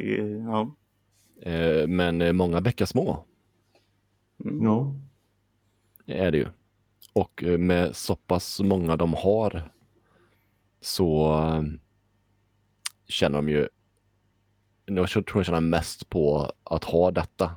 Men många bäckar små. No. Är det ju. Och med så pass många de har så känner de ju, jag tror de känner mest på att ha detta.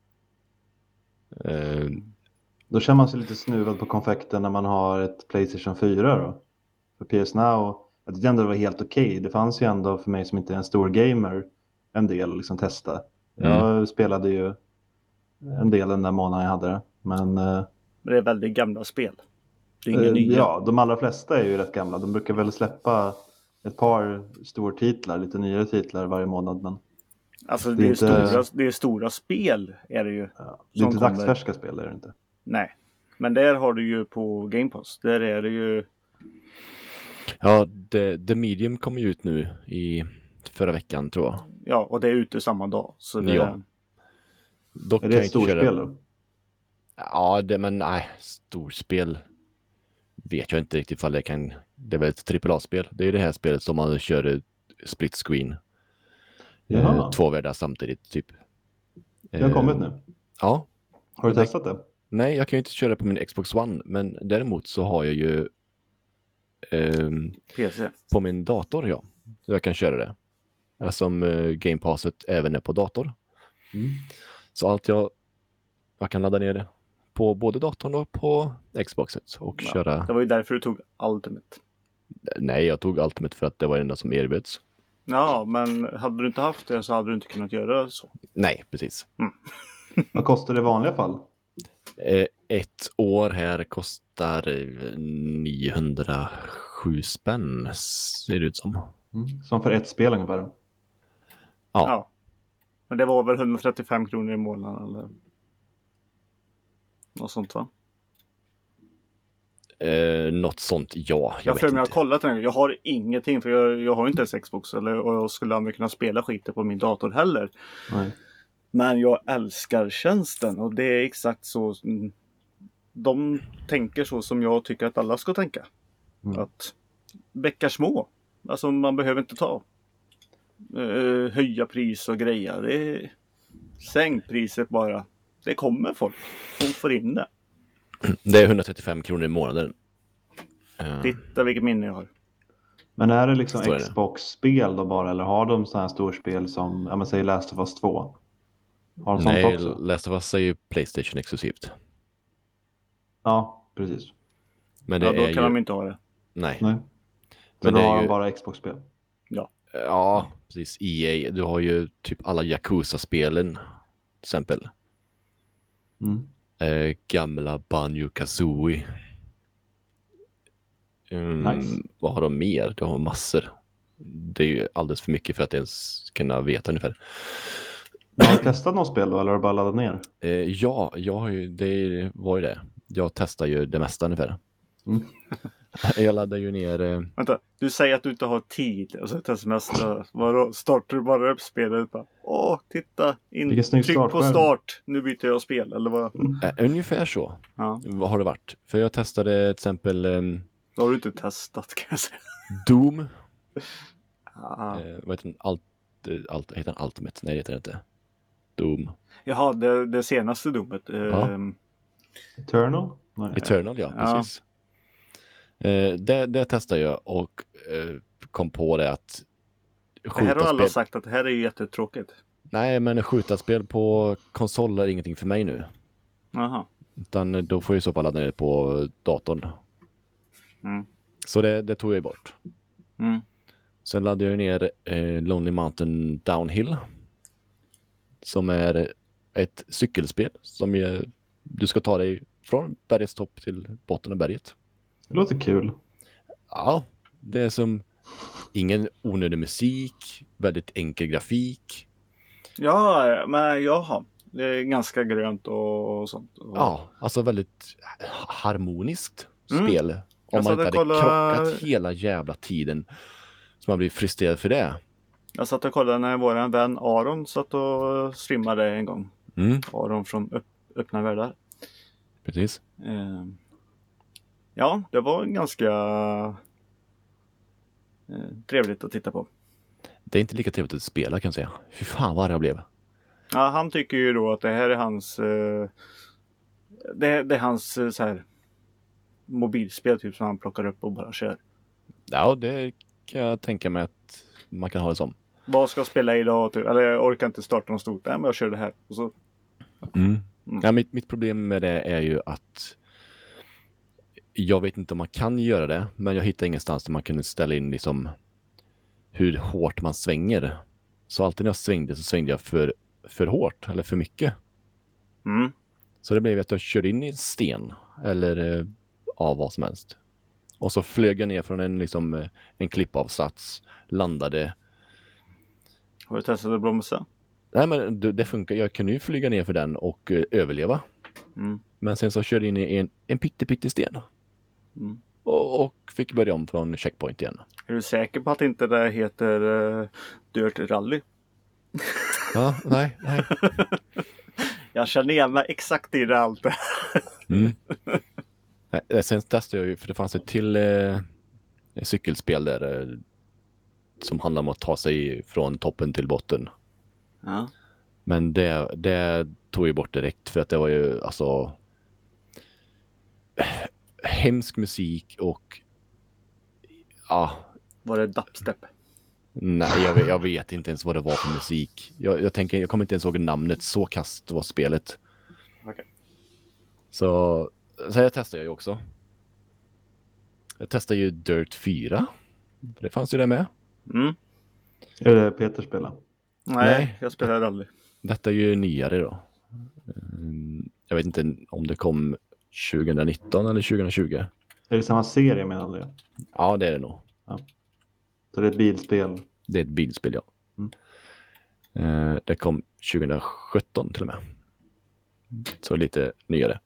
Då känner man sig lite snuvad på konfekten när man har ett PlayStation 4 då. För PS Now, jag tyckte ändå det var helt okej. Det fanns ju ändå för mig som inte är en stor gamer en del att liksom testa. Jag spelade ju en del den där månaden jag hade det. Men det är väldigt gamla spel. Det är inga nya. Ja, de allra flesta är ju rätt gamla. De brukar väl släppa ett par stora titlar, lite nyare titlar varje månad. Men alltså det är stora spel är det ju. Ja, det är inte dagsfärska spel, är det inte. Nej, men där har du ju på Game Pass. Där är det ju... Ja, The Medium kom ju ut nu i förra veckan, tror jag. Ja, och det är ute samma dag. Så det... Ja. Dock är det ett storspel då? Ja, men nej, storspel vet jag inte riktigt ifall det kan. Det är väl ett AAA-spel. Det är det här spelet som man kör split screen. 2 världar samtidigt, typ. Det har kommit nu? Ja. Har du testat det? Nej, jag kan ju inte köra på min Xbox One, men däremot så har jag ju PC på min dator, ja. Så jag kan köra det. Som Game Passet även är på dator. Så allt jag kan ladda ner det på både datorn och på Xboxet och köra. Det var ju därför du tog Ultimate. Nej, jag tog Ultimate för att det var det enda som erbjöds. Ja, men hade du inte haft det så hade du inte kunnat göra så. Nej, precis. Vad kostar det i vanliga fall? ett år här kostar 907 spänn, ser det ut som. Som för ett spel ungefär. Ja. Men det var väl 135 kronor i månaden eller något sånt, va? Något sånt, ja. Jag har kollat den. Jag har ingenting, för jag har inte ens Xbox. Och jag skulle aldrig kunna spela skiten på min dator heller. Nej. Men jag älskar tjänsten. Och det är exakt så. De tänker så som jag tycker att alla ska tänka. Att bäckar små. Alltså man behöver inte ta höja pris och grejer. Det är sänk priset bara. Det kommer folk. Folk får in det. Det är 135 kronor i månaden. Titta vilket minne jag har. Men är det liksom Xbox-spel då bara? Eller har de så här storspel som, ja men säg Last of Us 2? Har de sånt också? Last of Us är ju PlayStation exklusivt. Ja, precis. Men det då kan de inte ha det. Nej. Så men då har de bara Xbox-spel? Ja, precis. EA, du har ju typ alla Yakuza-spelen till exempel. Gamla Banjo-Kazooie. Nice. Vad har de mer? De har massor. Det är ju alldeles för mycket för att ens kunna veta ungefär. Har du testat något spel då, eller har du bara laddat ner? Ja, det var ju det. Jag testar ju det mesta ungefär. Jag laddar ju ner... Vänta, du säger att du inte har tid och så testar vadå? Startar du bara upp spelet? Titta, tryck på start. Nu byter jag spel, eller vad? Ungefär så. Ja. Vad har det varit? För jag testade till exempel... Då har du inte testat, kan jag säga. Doom. Vad heter den? Heter den Ultimate? Nej, det heter det inte. Doom. Jaha, det senaste Doomet. Eternal? Nej. Eternal, ja, precis. Det testade jag och kom på det att det här har alla sagt att det här är jättetråkigt. Nej, men skjutarspel på konsol är ingenting för mig nu. Aha. Utan då får jag i så fall ladda ner på datorn. Så det tog jag bort. Sen laddade jag ner Lonely Mountain Downhill. Som är ett cykelspel som du ska ta dig från bergets topp till botten av berget. Det låter kul. Ja, det är som ingen onödig musik, väldigt enkel grafik. Ja, men jaha. Det är ganska grönt och sånt. Ja, alltså väldigt harmoniskt spel. Om man inte hade krockat hela jävla tiden. Så man blir frustrerad för det. Jag satt och kollade när vår vän Aron satt och streamade en gång. Aron från Öppna Världar. Precis. Ja, det var ganska trevligt att titta på. Det är inte lika trevligt att spela, kan jag säga. Fy fan vad jag blev. Ja, han tycker ju då att det här är hans det är hans så här mobilspel typ som han plockar upp och bara kör. Ja, det kan jag tänka mig att man kan ha det som. Vad ska jag spela idag? Typ? Eller jag orkar inte starta något stort. Nej, men jag kör det här. Och så... Ja, mitt problem med det är ju att jag vet inte om man kan göra det, men jag hittar ingenstans där man kan ställa in liksom hur hårt man svänger. Så alltid när jag svängde så svängde jag för hårt eller för mycket. Så det blev att jag körde in i en sten eller vad som helst. Och så flög jag ner från en klippavsats, landade. Har du testat att bromsa? Nej, men det funkar. Jag kunde ju flyga ner för den och överleva. Men sen så körde jag in i en pyttesten. Och fick börja om från checkpoint igen. Är du säker på att inte det heter Dirt Rally? Ja, nej. Jag känner igen mig exakt i det allt. Sen testade jag ju, för det fanns ett till cykelspel där som handlar om att ta sig från toppen till botten. Ja. Men det tog ju bort direkt för att det var ju alltså hemsk musik och Var det dubstep? Nej, jag vet inte ens vad det var för musik. Jag kommer inte ens ihåg namnet, så kast var spelet. Okay. Så jag testade ju också. Jag testade ju Dirt 4. Det fanns ju det med. Är det Peter spelar? Nej, jag spelar aldrig. Detta är ju nyare då. Jag vet inte om det kom 2019 eller 2020. Är det samma serie menar du? Ja, det är det nog. Ja. Så det är ett bilspel? Det är ett bilspel, ja. Det kom 2017 till och med. Så lite nyare.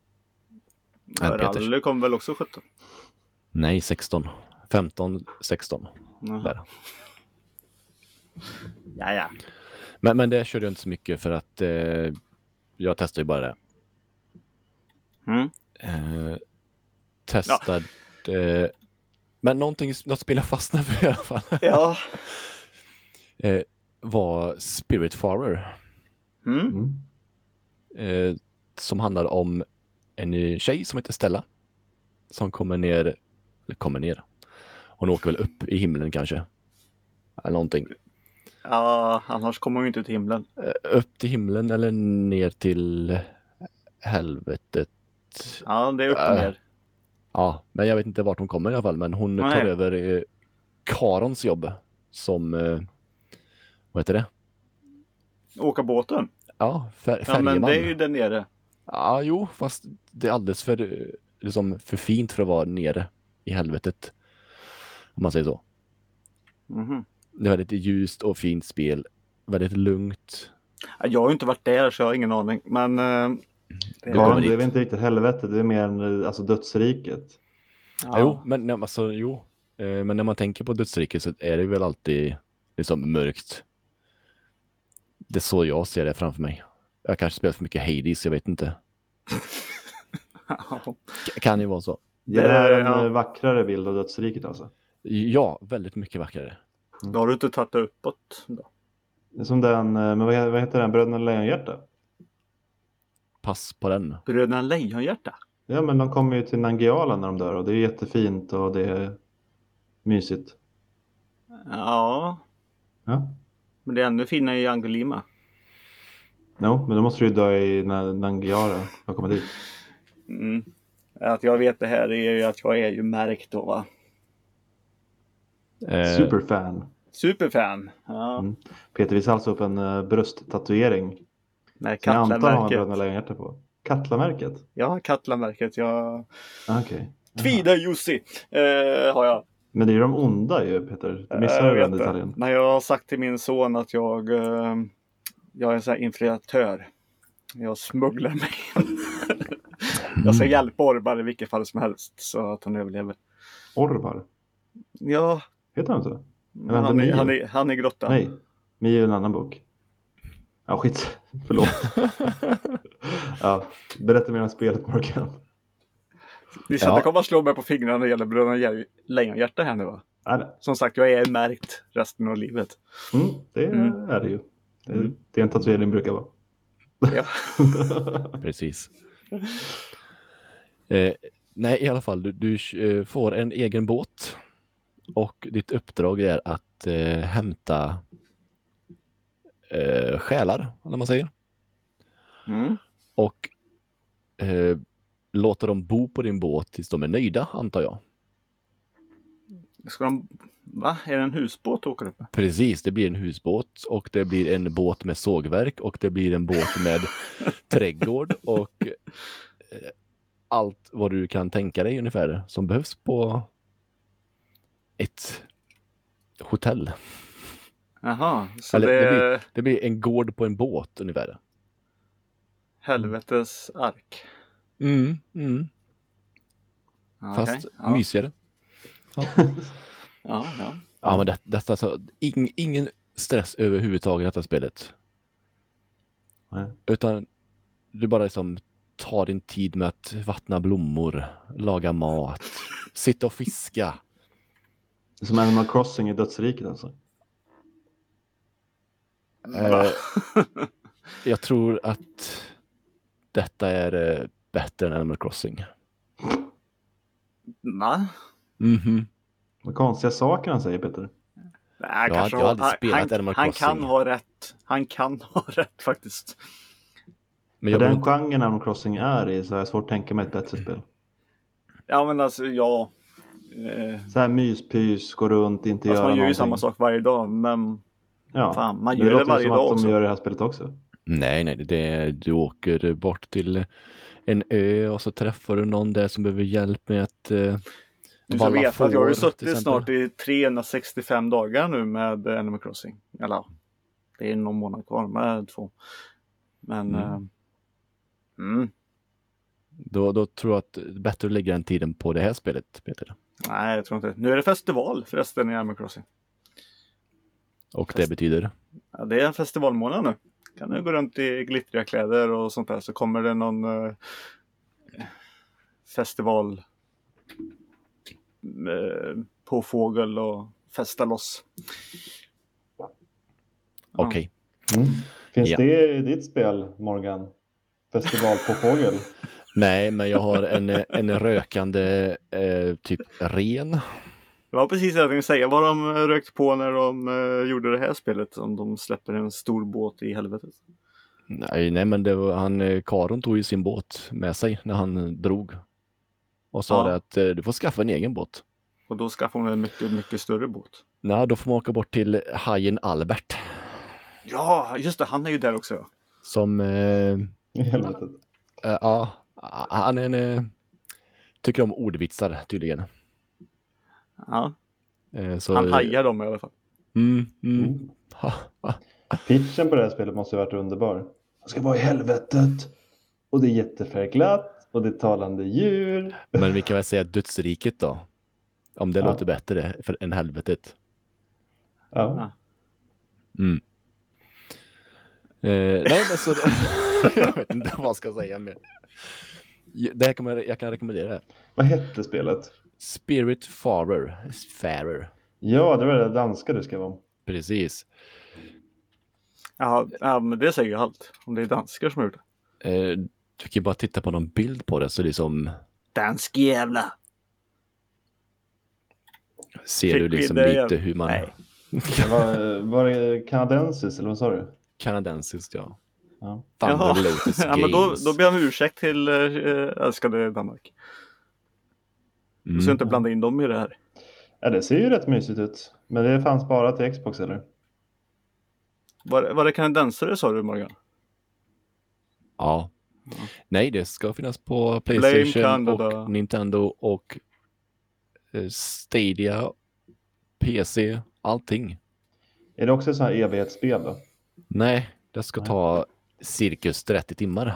Rally kom väl också 17? Nej, 16. 15, 16. Där. Ja. Men det körde jag inte så mycket för att jag testade ju bara det. Testade... men något spel jag fastnade för i alla fall. Ja. Var Spiritfarer. Som handlar om en tjej som heter Stella. Som kommer ner. Hon åker väl upp i himlen kanske. Eller någonting. Ja, annars kommer hon ju inte till himlen. Upp till himlen eller ner till helvetet. Ja, det är upp och ner. Ja, men jag vet inte vart hon kommer i alla fall. Men hon tar över Karons jobb som... vad heter det? Åka båten? Ja, färjeman. Ja, men det är ju där nere. Ja, jo, fast det är alldeles för fint för att vara nere i helvetet. Om man säger så. Det är väldigt ljust och fint spel. Väldigt lugnt. Jag har ju inte varit där så jag har ingen aning. Men det är väl inte riktigt helvetet. Det är mer alltså dödsriket. Ja. Jo, men när man tänker på dödsriket så är det väl alltid liksom mörkt. Det är så jag ser det framför mig. Jag kanske spelar för mycket Hades, jag vet inte. Kan ju vara så. Det är en vackrare bild av dödsriket alltså. Ja, väldigt mycket vackrare. Då har du inte tagit det uppåt då? Det är som den, men vad heter den? Bröderna Lejonhjärta? Pass på den. Bröderna Lejonhjärta? Ja, men de kommer ju till Nangijala när de dör och det är jättefint och det är mysigt. Ja. Men det är ännu finare i Angolima. Men då måste du ju dö i Nangijala och komma dit. Att jag vet det här är ju att jag är ju märkt då, va? Superfan. Ja. Peter visar alltså upp en brösttatuering. Nej, Katlamärket. Jag antar har Bröderna Lejonhjärta på. Katlamärket? Ja, Katlamärket. Okej. Tvida Jussi har jag. Men det är de onda ju, Peter. Du missar den detaljen. Men jag har sagt till min son att jag är en sån här infiltratör. Jag smugglar mig. Jag ska hjälpa Orvar i vilket fall som helst så att han överlever. Orvar? Ja. Heter han så? Han är grottan. Nej, Mio är en annan bok. Ja, skit. Förlåt. Berätta mer om spelet, Morgan. Vi ska inte komma och slå mig på fingrarna när det gäller Bröderna Lejonhjärta här nu, va? Som sagt, jag är märkt resten av livet. Det är det ju. Det är en tatuering brukar vara. Ja. Precis. Nej, i alla fall. Du får en egen båt. Och ditt uppdrag är att hämta själar, eller man säger. Och låta dem bo på din båt tills de är nöjda, antar jag. Ska de... Va? Är det en husbåt åker upp med? Precis, det blir en husbåt och det blir en båt med sågverk och det blir en båt med trädgård och allt vad du kan tänka dig ungefär som behövs på ett hotell. Jaha, så eller det blir en gård på en båt ungefär. Helvetes ark. Fast mysigare. Ja, men detta så ingen stress överhuvudtaget i detta spelet. Nej. Utan du bara liksom tar din tid med att vattna blommor, laga mat, sitta och fiska. Som Animal Crossing i dödsriket alltså. Jag tror att detta är bättre än Animal Crossing. Va? Vad konstiga saker han säger, Peter. Nej, jag har aldrig spelat Animal Crossing. Han kan ha rätt faktiskt. Men den genren Animal Crossing är i så är det svårt att tänka mig ett bättre spel. Ja, men alltså, så här myspys, gå runt, inte göra någonting. Man gör ju samma sak varje dag, men fan, man gör det varje dag också. Det låter som att de gör det här spelet också. Nej, du åker bort till en ö och så träffar du någon där som behöver hjälp med att du ska veta att jag har ju suttit snart i 365 dagar nu med Animal Crossing. Eller det är någon månad kvar med 2. Men Då tror jag att det är bättre att lägga den tiden på det här spelet, Peter. Nej, jag tror inte. Nu är det festival förresten i Animal Crossing. Och det betyder? Ja, det är en festivalmånad nu. Kan du gå runt i glittriga kläder och sånt där, så kommer det någon festival på fågel och festa loss. Okej. Finns det i ditt spel, Morgan? Festival på fågel? Nej, men jag har en rökande typ ren. Det var precis det jag tänkte säga. Vad de rökt på när de gjorde det här spelet. Om de släpper en stor båt i helvetet. Nej, men det var Karon tog ju sin båt med sig när han drog. Och sa det att du får skaffa en egen båt. Och då skaffar hon en mycket, mycket större båt. Nej, då får man åka bort till hajen Albert. Ja, just det. Han är ju där också. Som... I helvetet. Ja, han tycker om ordvitsar tydligen. Ja. Så, han hajar dem i alla fall. Pitchen på det här spelet måste ha varit underbar. Jag ska vara i helvetet. Och det är jättefärgglatt. Och det är talande djur. Men vi kan väl säga dödsriket då. Om det låter bättre än helvetet. Ja. Nej, men så... jag vet inte vad jag ska säga mer. Det här jag kan rekommendera. Vad hette spelet? Spiritfarer. Ja, det var det danska du skrev om. Precis. Ja, men det säger ju allt. Om det är danskar som har gjort det. Du kan bara titta på någon bild på det så det är som... Dansk jävla. Ser du liksom lite hur man... Nej. Var det kanadensiskt eller vad sa du? Kanadensiskt, ja. Jaha. Ja, men då ber jag om ursäkt till älskade Danmark. Du ska inte blanda in dem i det här. Ja, det ser ju rätt mysigt ut. Men det fanns bara till Xbox, eller? Var det kanadensare, sa du, Morgan? Ja. Nej, det ska finnas på PlayStation och Nintendo och Stadia, PC, allting. Är det också så här evighetsspel då? Nej, det ska ta cirkus 30 timmar.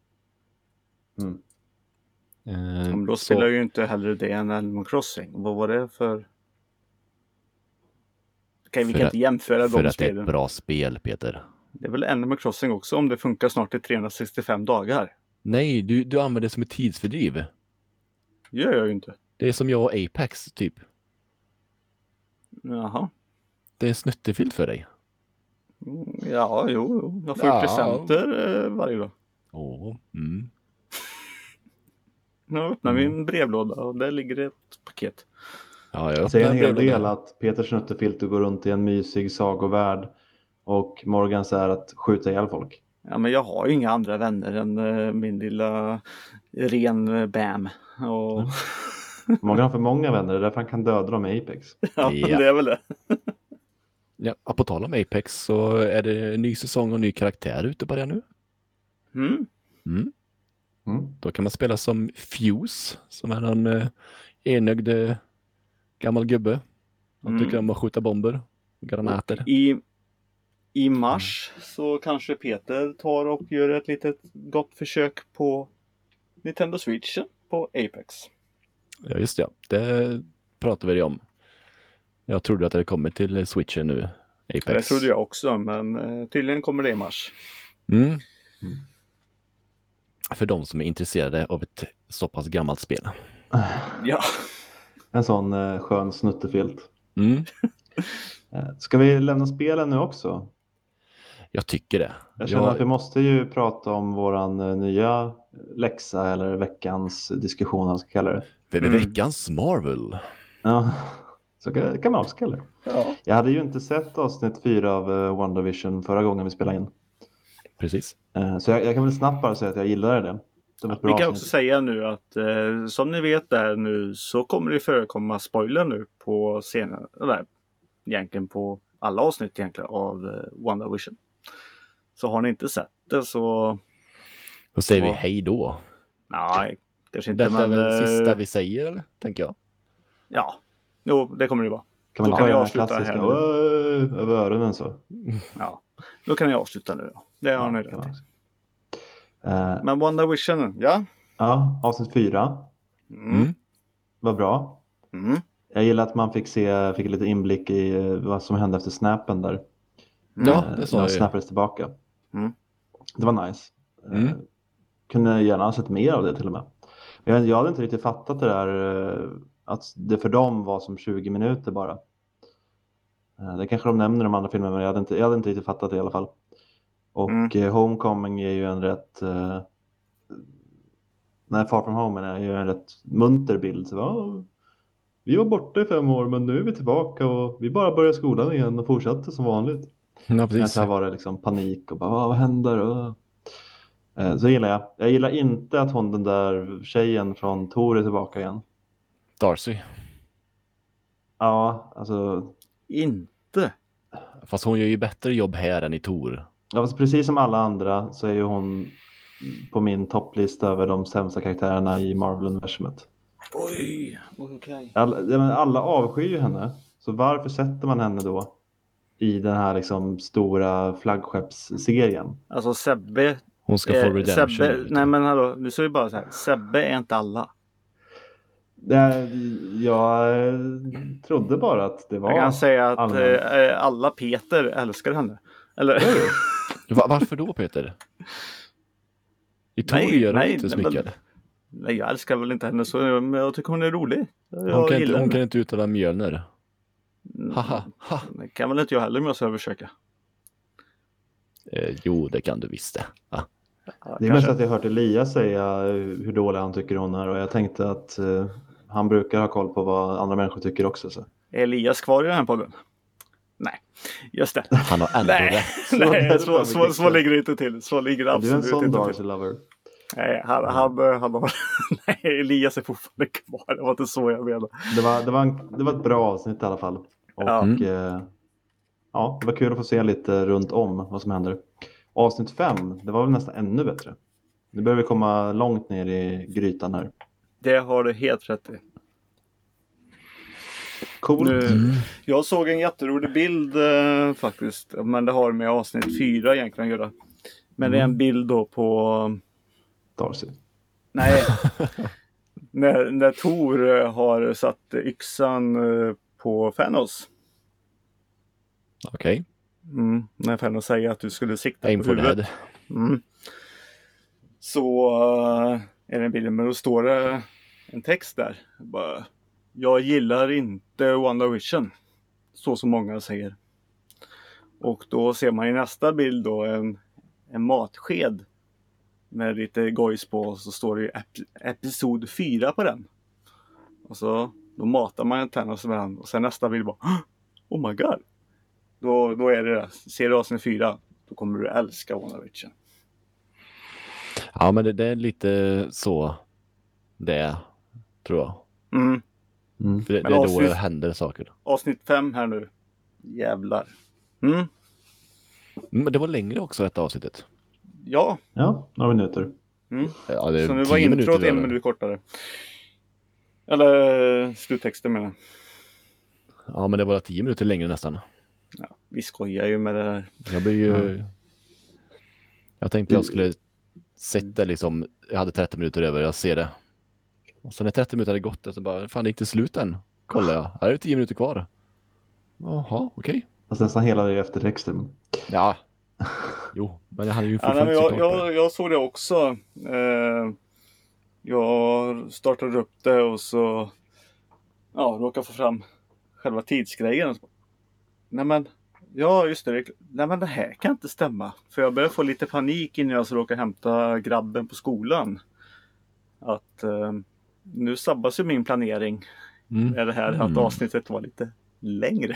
Men då spelar jag ju inte hellre det än Animal Crossing. Vad var det för... Okej, vi kan inte jämföra de spelen. För att det är ett bra spel, Peter. Det är väl Animal Crossing också om det funkar snart i 365 dagar. Nej, du använder det som ett tidsfördriv. Gör jag ju inte. Det är som jag och Apex, typ. Jaha. Det är snuttefyllt för dig. Ja, jo. Jag får ju presenter varje dag. Jag öppnar min brevlåda och där ligger ett paket. Ja, jag säger en hel del att Peter Snuttefilter går runt i en mysig sagovärld och Morgan säger att skjuta ihjäl folk. Ja, men jag har ju inga andra vänner än min lilla ren Bam. Och... Morgan har för många vänner, det är därför han kan döda dem med Apex. Ja, det är väl det. Ja, på tal om Apex så är det ny säsong och ny karaktär ute på det nu. Då kan man spela som Fuse, som är en enögd gammal gubbe. Han tycker om att skjuta bomber, granater. I mars så kanske Peter tar och gör ett litet gott försök på Nintendo Switch på Apex. Ja, just det. Det pratar vi om. Jag trodde att det kommit till Switchen nu, Apex. Det trodde jag också, men tydligen kommer det i mars. För de som är intresserade av ett så pass gammalt spel. Ja. En sån skön snuttefilt. Ska vi lämna spelen nu också? Jag tycker det. Jag känner att vi måste ju prata om våran nya läxa eller veckans diskussion, vad ska kalla det. Veckans Marvel. Ja, så kan man också kalla det. Ja. Jag hade ju inte sett avsnitt 4 av WandaVision förra gången vi spelade in. Precis. Så jag kan väl snabbt bara säga att jag gillade det. Vi kan också säga nu att som ni vet där nu så kommer det förekomma spoiler nu på senare, eller egentligen på alla avsnitt egentligen av WandaVision. Så har ni inte sett det så... Då säger vi hej då. Nej, kanske inte. Detta är Men, väl sista vi säger, eller? Tänker jag. Ja, jo, det kommer det vara. Kan man Då ta kan vi den här avsluta klassiska här nu. över öronen så? Ja, då kan jag avsluta nu då. Det har ni rätt till. Men WandaVision, ja? Ja, avsnitt 4. Var bra. Jag gillar att man fick lite inblick i vad som hände efter snappen där. Ja, det sa jag. Snappades tillbaka. Det var nice. Kunde gärna ha sett mer av det till och med. Jag hade inte riktigt fattat det där att det för dem var som 20 minuter bara. Det kanske de nämner i de andra filmerna, men jag hade inte riktigt fattat det i alla fall. Och Homecoming är ju en rätt Far From Home är ju en rätt munter bild. Så, vi var borta i 5 år, men nu är vi tillbaka och vi bara börjar skolan igen och fortsatte som vanligt. Ja, precis. Så var det liksom panik och bara, vad händer? Så gillar jag. Jag gillar inte att den där tjejen från Thor är tillbaka igen. Darcy. Ja, alltså... Inte. Fast hon gör ju bättre jobb här än i Thor. Ja, fast precis som alla andra så är ju hon på min topplista över de sämsta karaktärerna i Marvel-universumet. Oj, okej. Alla avskyr ju henne. Så varför sätter man henne då i den här liksom stora flaggskeppsserien? Alltså Sebbe... Hon ska få redemption. Sebbe, nej men hallå, du sa ju bara så här. Sebbe är inte alla. Jag trodde bara att det var... Jag kan säga att alla Peter älskar henne. Eller? Varför då, Peter? I Thor gör hon inte så mycket. Nej, jag älskar väl inte henne så, men jag tycker hon är rolig. Hon kan inte uttala Mjölner. Haha. Det kan väl inte jag heller, om jag ska försöka. Jo, det kan du visst det. Ja. Det är mest att jag hört Elias säga hur dålig han tycker hon är. Och jag tänkte att han brukar ha koll på vad andra människor tycker också. Så. Är Elias kvar i den här podden? Nej, just det. Han har ändå rätt. Nej, så ligger det inte till. Så ligger det absolut inte till. Du är en sån Darcy lover. Nej, han har... Nej, Elias är fortfarande kvar. Det var inte så jag menade. Det var ett bra avsnitt i alla fall. Och det var kul att få se lite runt om vad som händer. Avsnitt 5, det var väl nästan ännu bättre. Nu börjar vi komma långt ner i grytan här. Det har du helt rätt i. Coolt. Jag såg en jätterolig bild faktiskt. Men det har med avsnitt 4 egentligen att göra. Men det är en bild då på... Darcy. Nej. när Thor har satt yxan på Thanos. Okej. När Thanos säger att du skulle sikta på huvudet. Så är det en bild, men då står det en text där. Bara, jag gillar inte WandaVision. Så som många säger. Och då ser man i nästa bild då en matsked. Med lite gojs på, och så står det ju episod 4 på den. Och så då matar man Thanos med den. Och sen nästa bild bara, oh my god. Då är det, ser du avsnitt 4, då kommer du älska WandaVision. Ja, men det är lite så det tror jag. För det är då det händer saker. Avsnitt 5 här nu. Jävlar. Men det var längre också detta avsnittet. Ja, några minuter. Ja, det är så nu var introt 1 minut kortare. Eller sluttexten menar jag. Ja, men det var 10 minuter längre nästan. Ja, vi skojar ju med det här. Jag tänkte jag skulle sätta liksom, jag hade 30 minuter över, jag ser det. Och sen när 30 minuter hade gått, så bara, fan det är inte slut än. Kollar jag, här är det 10 minuter kvar. Jaha, okej. Alltså nästan hela det eftertexten. Ja. Jo, men jag hade ju fortfarande jag såg det också. Jag startade upp det och så råkade få fram själva tidsgrejen. Nej men, ja just det. Nej men det här kan inte stämma. För jag började få lite panik innan jag så råkade hämta grabben på skolan. Att nu sabbas ju min planering. Med det här att avsnittet var lite längre.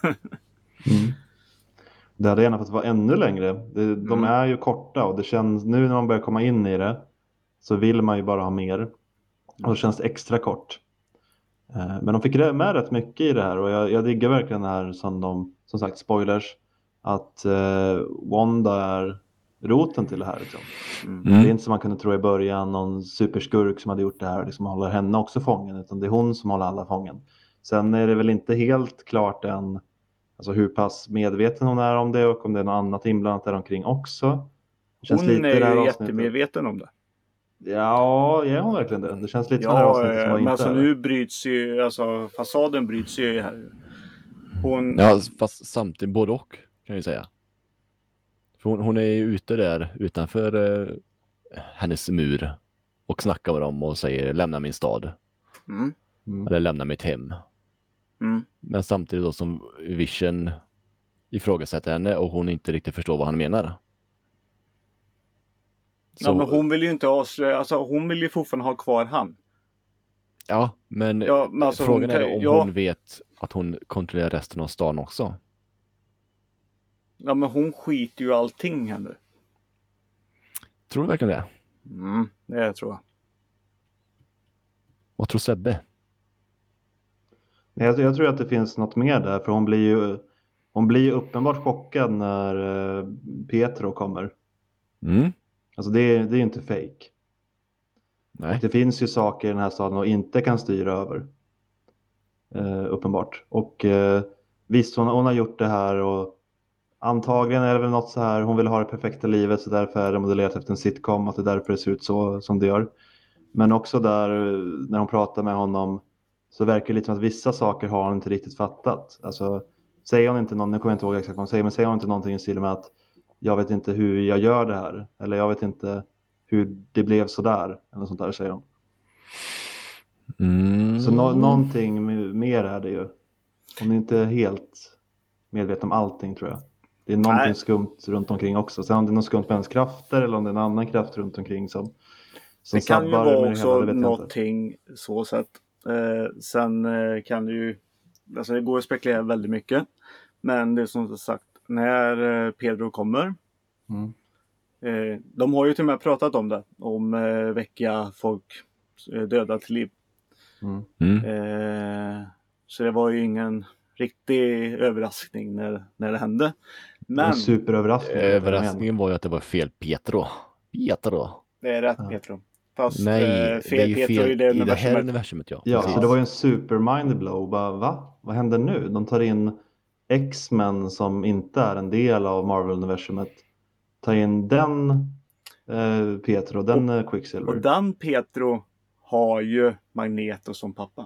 Det hade gärna fått vara ännu längre. De är ju korta och det känns, nu när man börjar komma in i det så vill man ju bara ha mer. Och då känns det extra kort. Men de fick med rätt mycket i det här och jag diggar verkligen det här som sagt spoilers. Att Wanda är roten till det här. Liksom. Det är inte som man kunde tro i början, någon superskurk som hade gjort det här och liksom håller henne också fången, utan det är hon som håller alla fången. Sen är det väl inte helt klart än alltså hur pass medveten hon är om det och om det är något annat inblandat där omkring också. Hon är ju jättemedveten om det. Ja, är hon verkligen det? Det känns lite som det här avsnittet som var men inte alltså nu bryts ju, alltså fasaden bryts ju här. Ja, fast samtidigt både och kan jag säga. För hon är ju ute där utanför hennes mur och snackar med dem och säger lämna min stad. Eller lämna mitt hem. Men samtidigt då som Vision ifrågasätter henne och hon inte riktigt förstår vad han menar. Så... Ja, men hon vill ju inte avslöja, alltså hon vill ju fortfarande ha kvar han. Ja, men alltså, frågan är om hon vet att hon kontrollerar resten av stan också. Ja, men hon skiter ju allting här nu. Tror du verkligen det? Det tror jag. Vad tror Sebbe? Jag tror att det finns något mer där, för hon blir ju uppenbart chockad när Pietro kommer. Alltså det är inte fake. Nej. Det finns ju saker i den här staden och inte kan styra över. Uppenbart. Och visst, hon har gjort det här och antagligen är det väl något så här, hon vill ha det perfekta livet så därför är det modellerat efter en sitcom, att det är därför det ser ut så som det gör. Men också där när hon pratar med honom så verkar det lite som att vissa saker har hon inte riktigt fattat. Alltså säger hon inte någon, nu kommer jag inte ihåg exakt vad hon säger, men säger hon inte någonting i stil med att jag vet inte hur jag gör det här, eller jag vet inte hur det blev så där, eller sånt där säger hon. Så någonting mer är det ju. Hon är inte helt medveten om allting, tror jag. Det är någonting skumt runt omkring också. Sen om det är något skumt med hennes krafter eller om det är en annan kraft runt omkring som det kan ju vara också någonting så sätt. Sen kan det ju, alltså det går att spekulera väldigt mycket. Men det är som sagt, när Pedro kommer, de har ju till och med pratat om det, om väcka folk döda till liv. Så det var ju ingen riktig överraskning när det hände. Men överraskningen var ju att det var fel Pietro. Det är rätt Pietro. Fast nej, fel Pietro i det här universumet. Ja, så det var ju en super mind blow. Va? Vad händer nu? De tar in X-Men som inte är en del av Marvel-universumet. Tar in den Pietro, den Quicksilver. Och den Pietro har ju Magneto som pappa.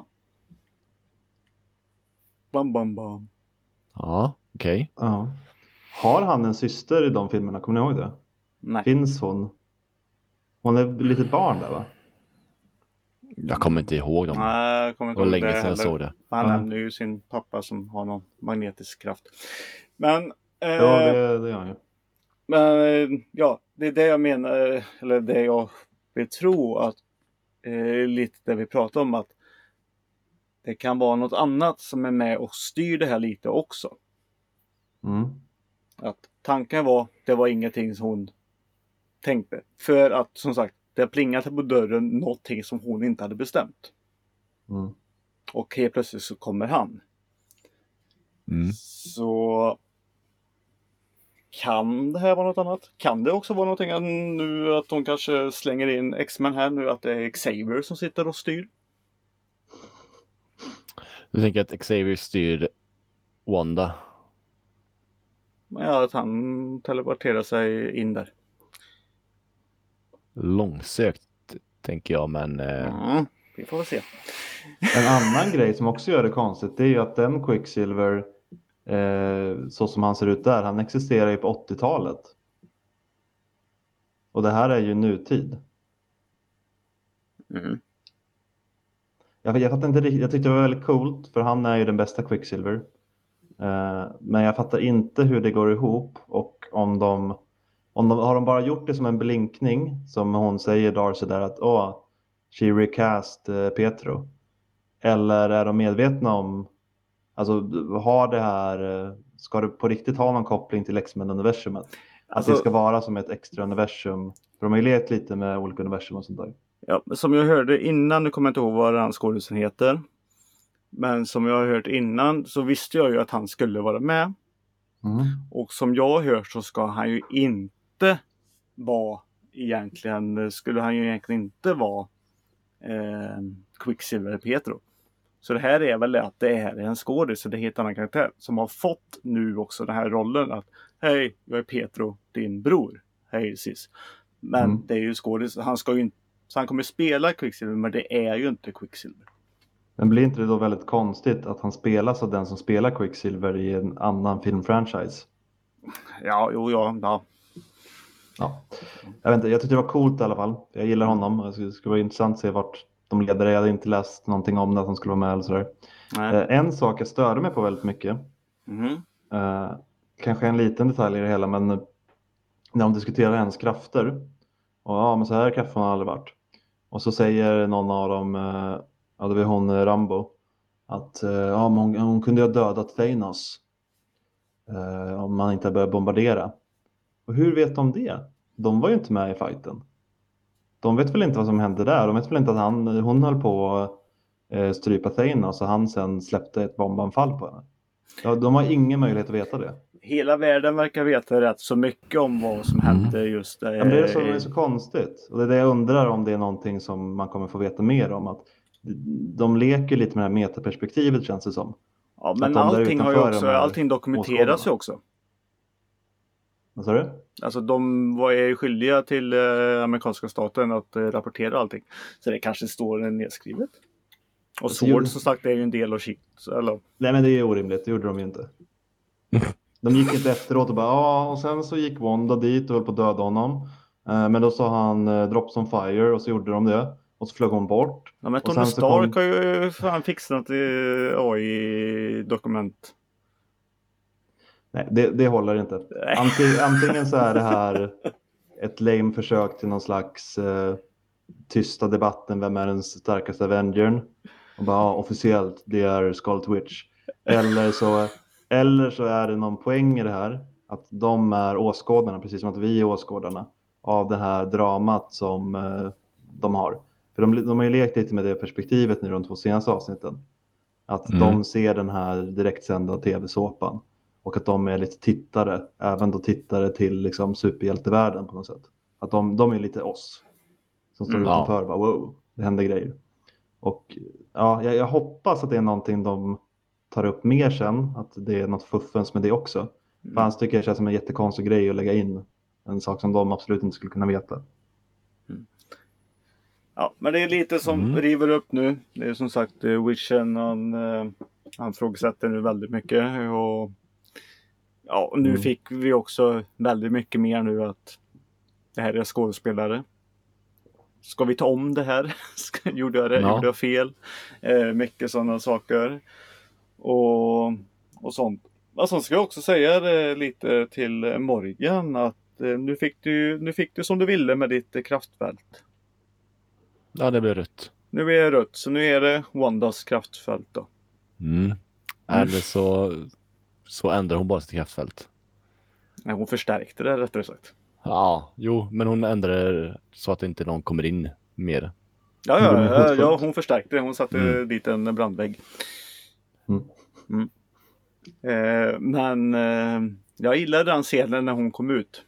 Bam. Ja, okej. Ja. Har han en syster i de filmerna? Kommer ni ihåg det? Nej. Finns hon? Hon är lite barn där, va? Jag kommer inte ihåg dem. Nej, jag kommer inte ihåg länge det sedan jag såg det. Han nämnde ju sin pappa som har någon magnetisk kraft. Men ja, det gör han ju. Men ja, det är det jag menar, eller det jag vill tro att lite det vi pratar om, att det kan vara något annat som är med och styr det här lite också. Att tanken det var ingenting som hon tänkte. För att som sagt, det plingade på dörren någonting som hon inte hade bestämt. Och helt plötsligt så kommer han. Så kan det här vara något annat? Kan det också vara någonting nu att de kanske slänger in X-Men här nu, att det är Xavier som sitter och styr? Du tänker att Xavier styr Wanda? Ja, att han teleporterar sig in där. Långsökt, tänker jag, men... vi får se. En annan grej som också gör det konstigt, det är ju att den Quicksilver, så som han ser ut där, han existerar ju på 80-talet. Och det här är ju nutid. Jag fattar inte riktigt, jag tyckte det var väldigt coolt, för han är ju den bästa Quicksilver. Men jag fattar inte hur det går ihop, och om de har de bara gjort det som en blinkning, som hon säger Darcy där, att she recast Pietro, eller är de medvetna om, alltså har det här, ska det på riktigt ha någon koppling till X-Men-universumet? Att det ska vara som ett extra universum, för de har ju lekt lite med olika universum och sånt där. Ja, som jag hörde innan, nu kommer jag inte ihåg vad hans skådisen heter, men som jag har hört innan så visste jag ju att han skulle vara med. Och som jag har hört så ska han ju inte skulle han ju egentligen inte vara Quicksilver Pietro. Så det här är väl att det är en skådis, så det är en helt annan karaktär som har fått nu också den här rollen att hej, jag är Pietro, din bror. Hej sis. Men det är ju skådis, så han kommer spela Quicksilver, men det är ju inte Quicksilver. Men blir inte det då väldigt konstigt att han spelas av den som spelar Quicksilver i en annan filmfranchise? Ja. Jag vet inte, jag tyckte det var coolt i alla fall. Jag gillar honom. Det skulle vara intressant att se vart de leder. Jag hade inte läst någonting om det, att han skulle vara med eller sådär. En sak jag störde mig på väldigt mycket. Kanske en liten detalj i det hela, men när de diskuterar hennes krafter. Och men så här kraften har aldrig varit. Och så säger någon av dem, det var hon Rambo, att hon kunde ha dödat Thanos om man inte började bombardera. Och hur vet de det? De var ju inte med i fighten. De vet väl inte vad som hände där. De vet väl inte att hon höll på att strypa Thanos och han sen släppte ett bombanfall på henne. De har ingen möjlighet att veta det. Hela världen verkar veta rätt så mycket om vad som hände just där. Men det är så konstigt. Och det är det jag undrar, om det är någonting som man kommer få veta mer om. Att de leker lite med det här metaperspektivet, känns det som. Ja, men allting dokumenteras ju också. Vad sa du? Alltså de är skyldiga till amerikanska staten att rapportera allting. Så det kanske står nedskrivet. Och Sword som sagt är ju en del av shit. Eller? Nej, men det är orimligt, det gjorde de ju inte. De gick inte efteråt och bara och sen så gick Wanda dit och höll på att döda honom. Men då sa han drops on fire och så gjorde de det. Och så flög hon bort. Ja, men Tony Stark har ju fan fixat AI-dokument. Nej, det håller inte. Antingen så är det här ett lame försök till någon slags tysta debatten. Vem är den starkaste Avengern? Och bara officiellt, det är Scarlet Witch. Eller så är det någon poäng i det här. Att de är åskådarna, precis som att vi är åskådarna. Av det här dramat som de har. För de har ju lekt lite med det perspektivet nu de 2 senaste avsnitten. Att de ser den här direktsända tv-såpan. Och att de är lite tittare. Även då tittare till liksom superhjältevärlden på något sätt. Att de är lite oss. Som står utanför. Bara, wow, det händer grejer. Och ja, jag hoppas att det är någonting de tar upp mer sen. Att det är något fuffens med det också. För annars tycker jag det känns som en jättekonstig grej att lägga in. En sak som de absolut inte skulle kunna veta. Ja, men det är lite som river upp nu. Det är som sagt Witchen, han frågesätter nu väldigt mycket. Och ja, nu fick vi också väldigt mycket mer nu att det här är skådespelare. Ska vi ta om det här? Gjorde jag fel? Mycket sådana saker. Och sånt. Alltså ska jag också säga lite till Morgan att nu fick du som du ville med ditt kraftfält. Ja, det blev rött. Nu är det rött, så nu är det Wandas kraftfält då. Eller så ändrar hon bara sitt kraftfält. Nej, hon förstärkte det rättare sagt. Ja, men hon ändrade så att inte någon kommer in mer. Ja, hon förstärkte det. Hon satte dit en brandvägg. Men jag gillade den scenen när hon kom ut.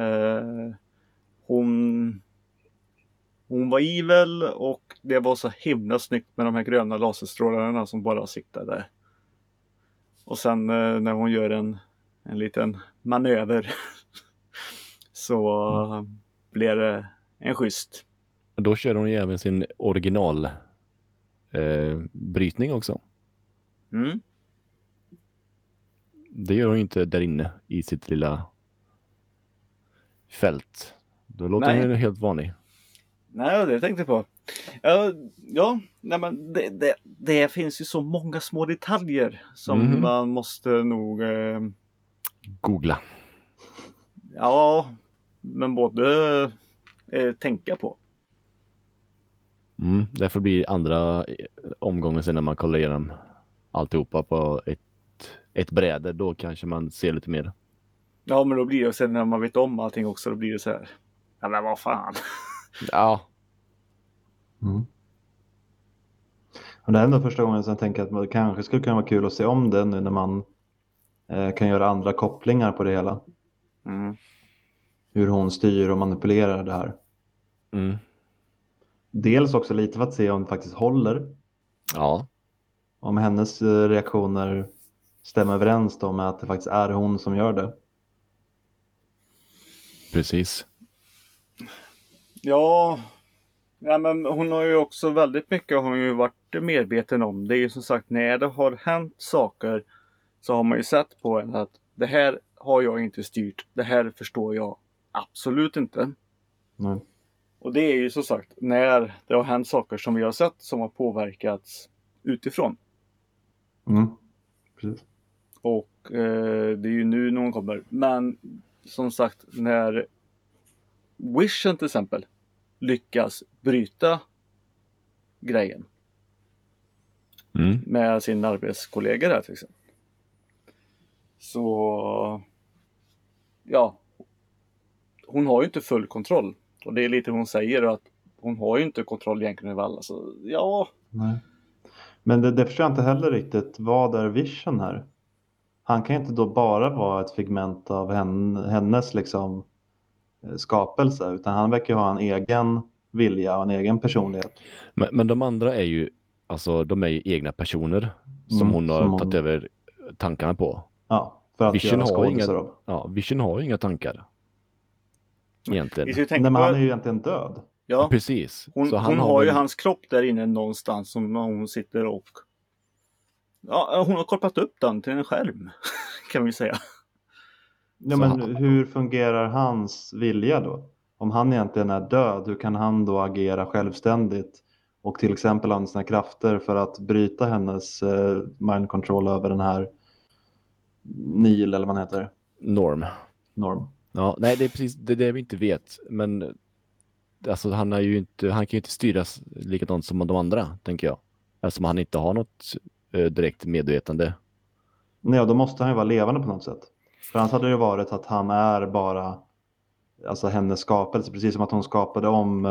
Hon var evil och det var så himla snyggt med de här gröna laserstrålarna som bara siktade. Och sen när hon gör en liten manöver så blir det en schysst. Då kör hon ju även sin original brytning också. Det gör hon inte där inne i sitt lilla fält. Då låter hon ju helt vanlig. Nej, det tänkte jag på. Nej, men det finns ju så många små detaljer som man måste nog googla. Ja, men både tänka på. Därför blir andra omgången sen när man kollar igenom alltihopa på ett bräde. Då kanske man ser lite mer. Ja, men då blir det sen när man vet om allting också, då blir det så här. Ja, men vad fan. Ja. Och det är ändå första gången som jag tänker att det kanske skulle kunna vara kul att se om det nu när man kan göra andra kopplingar på det hela. hur hon styr och manipulerar det här. Mm. Dels också lite för att se om det faktiskt håller. Ja. Om hennes reaktioner stämmer överens då med att det faktiskt är hon som gör det. Precis. Ja, men hon har ju också väldigt mycket har hon ju varit medveten om. Det är ju som sagt när det har hänt saker så har man ju sett på henne att det här har jag inte styrt. Det här förstår jag absolut inte. Nej. Och det är ju som sagt när det har hänt saker som vi har sett som har påverkats utifrån. Mm. Precis. Och det är ju nu någon kommer. Men som sagt när Vision till exempel lyckas bryta grejen med sin arbetskollega där till exempel. Så ja, hon har ju inte full kontroll. Och det är lite hon säger att hon har ju inte kontroll egentligen över alla. Så ja. Nej. Men det förstår jag inte heller riktigt. Vad är Vision här? Han kan inte då bara vara ett figment av hennes liksom skapelse. Utan han verkar ha en egen vilja och en egen personlighet. Men de andra är ju, alltså de är ju egna personer som hon har tagit över tankarna på. Ja, för att Vision göra skådisar av. Ja, Vision har ju inga tankar. Egentligen. Nej, men han är ju egentligen död. Ja, precis. Hon har ju hans kropp där inne någonstans som hon sitter och... Ja, hon har kopplat upp den till en skärm, kan vi säga. Ja, men hur fungerar hans vilja då? Om han egentligen är död, hur kan han då agera självständigt? Och till exempel använda sina krafter för att bryta hennes mind control över den här Neil, eller vad han heter? Norm. Ja, nej, det är precis det vi inte vet. Men alltså, han kan ju inte styras likadant som de andra, tänker jag. Eftersom han inte har något direkt medvetande. Nej, då måste han ju vara levande på något sätt. För annars hade det varit att han är bara alltså hennes skapelse. Precis som att hon skapade om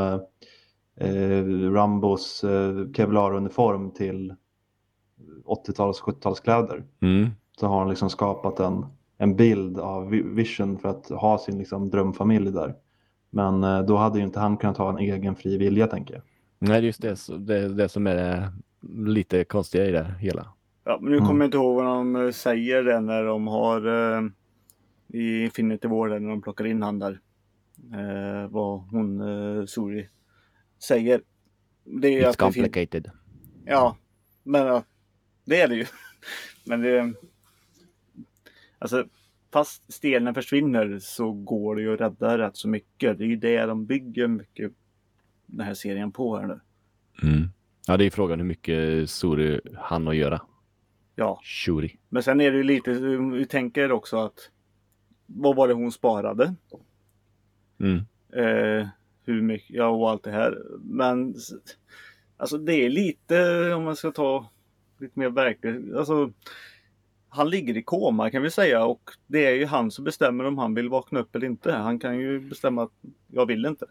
Rambos Kevlar-uniform till 80-tals, 70-talskläder. Så har hon liksom skapat en bild av Vision för att ha sin liksom drömfamilj där. Men då hade ju inte han kunnat ha en egen fri vilja, tänker jag. Nej, just det som är lite konstiga i det hela. Ja, men nu kommer jag inte ihåg vad de säger det när de har i Infinity War när de plockar in han där. Vad hon Suri säger. Det är It's att complicated. Ja, men det är det ju. Men det... Alltså, fast stenen försvinner så går det ju att rädda rätt så mycket. Det är ju det de bygger mycket den här serien på här nu. Ja, det är frågan hur mycket Suri han att göra. Ja. Shuri. Men sen är det ju lite, vi tänker också att vad var det hon sparade? Hur mycket, ja, och allt det här. Men alltså det är lite, om man ska ta lite mer verkligt, alltså han ligger i koma kan vi säga, och det är ju han som bestämmer om han vill vakna upp eller inte. Han kan ju bestämma att jag vill inte.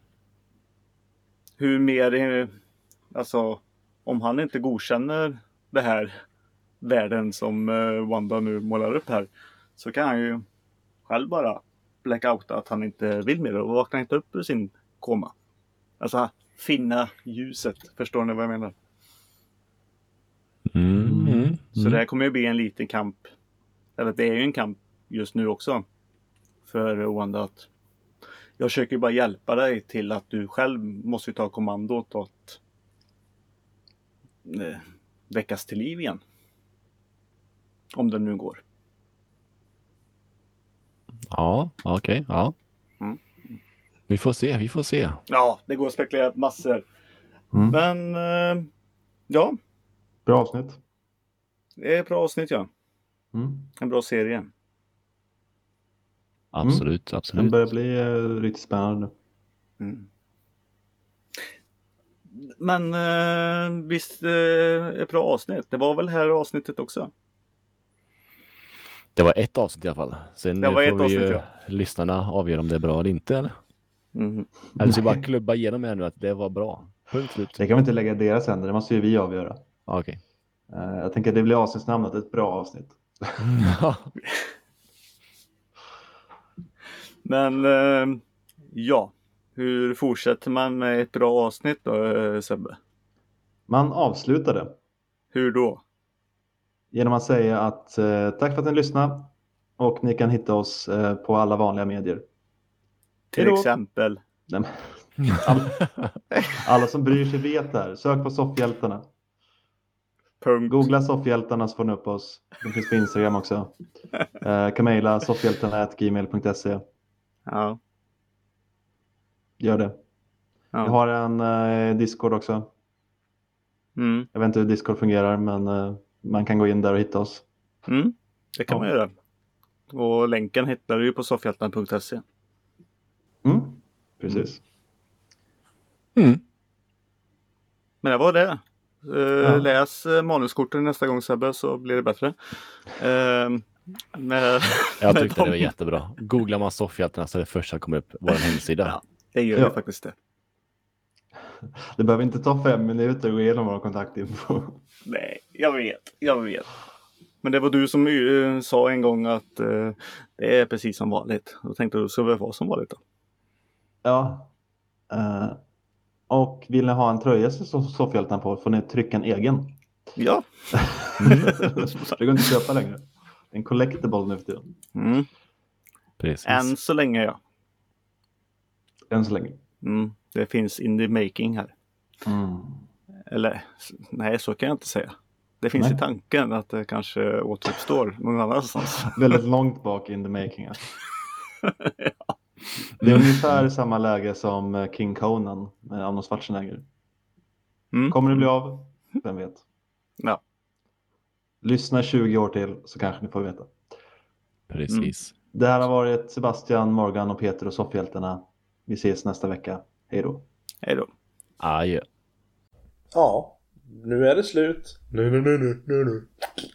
Hur mer, alltså om han inte godkänner det här världen som Wanda nu målar upp här, så kan han ju själv bara blackouta att han inte vill mer och vaknar inte upp ur sin koma. Alltså finna ljuset, förstår ni vad jag menar? Så det här kommer ju bli en liten kamp, eller det är ju en kamp just nu också för Wanda, att jag försöker bara hjälpa dig till att du själv måste ta kommandot och att väckas till liv igen. Om det nu går. Ja, okej. Ja. Vi får se. Ja, det går att spekulera massor. Men, ja. Bra avsnitt. Det är ett bra avsnitt, ja. En bra serie. Absolut. Den börjar bli riktigt spännande. Men visst, ett bra avsnitt. Det var väl här avsnittet också? Det var ett avsnitt i alla fall. Sen det var får vi ju lyssnarna avgöra om det är bra eller inte. Eller? Eller så bara klubba igenom här nu att det var bra. Punkt slut. Det kan vi inte lägga deras händer. Det måste ju vi avgöra. Okej. Jag tänker att det blir avsnittsnamnet. Ett bra avsnitt. Men ja, hur fortsätter man med ett bra avsnitt då, Sebbe? Man avslutar det. Hur då? Genom att säga att tack för att ni lyssnade. Och ni kan hitta oss på alla vanliga medier. Till exempel. Nej, men, alla som bryr sig vet det här. Sök på Soffhjältarna. Googla Soffhjältarna så får ni upp oss. De finns på Instagram också. Kan mejla soffhjältarna@gmail.se. Ja. Gör det. Ja. Jag har en Discord också. Jag vet inte hur Discord fungerar, men man kan gå in där och hitta oss. Det kan man göra. Och länken hittar du ju på soffhjältarna.se. Precis. Men det var det. Läs manuskorten nästa gång, Sebbe, så blir det bättre. Jag tyckte det var jättebra. Googlar man Soffhjältarna så är det första som kommer upp vår hemsida. Ja, det gör det faktiskt det. Det behöver inte ta 5 minuter att gå igenom vår kontaktinfo. Nej, jag vet. Men det var du som sa en gång att det är precis som vanligt. Då tänkte du, så det vara som vanligt då? Ja. Och vill ni ha en tröja så Soffhjältarna på får ni trycka en egen. Ja. Det går inte att köpa längre. En collectible nu för tiden. Precis. Än så länge, ja. Än så länge. Det finns in the making här. Eller, nej, så kan jag inte säga. Det finns i tanken att det kanske återuppstår någon annanstans. Väldigt långt bak in the making. Ja. Det är ungefär samma läge som King Conan med Arnold Schwarzenegger. Kommer det bli av? Vem vet? Ja. Lyssna 20 år till så kanske ni får veta. Precis. Det här har varit Sebastian, Morgan och Peter och Soffhjältarna. Vi ses nästa vecka. Hej då. Hej då. Adjö. Ja, nu är det slut. Nu.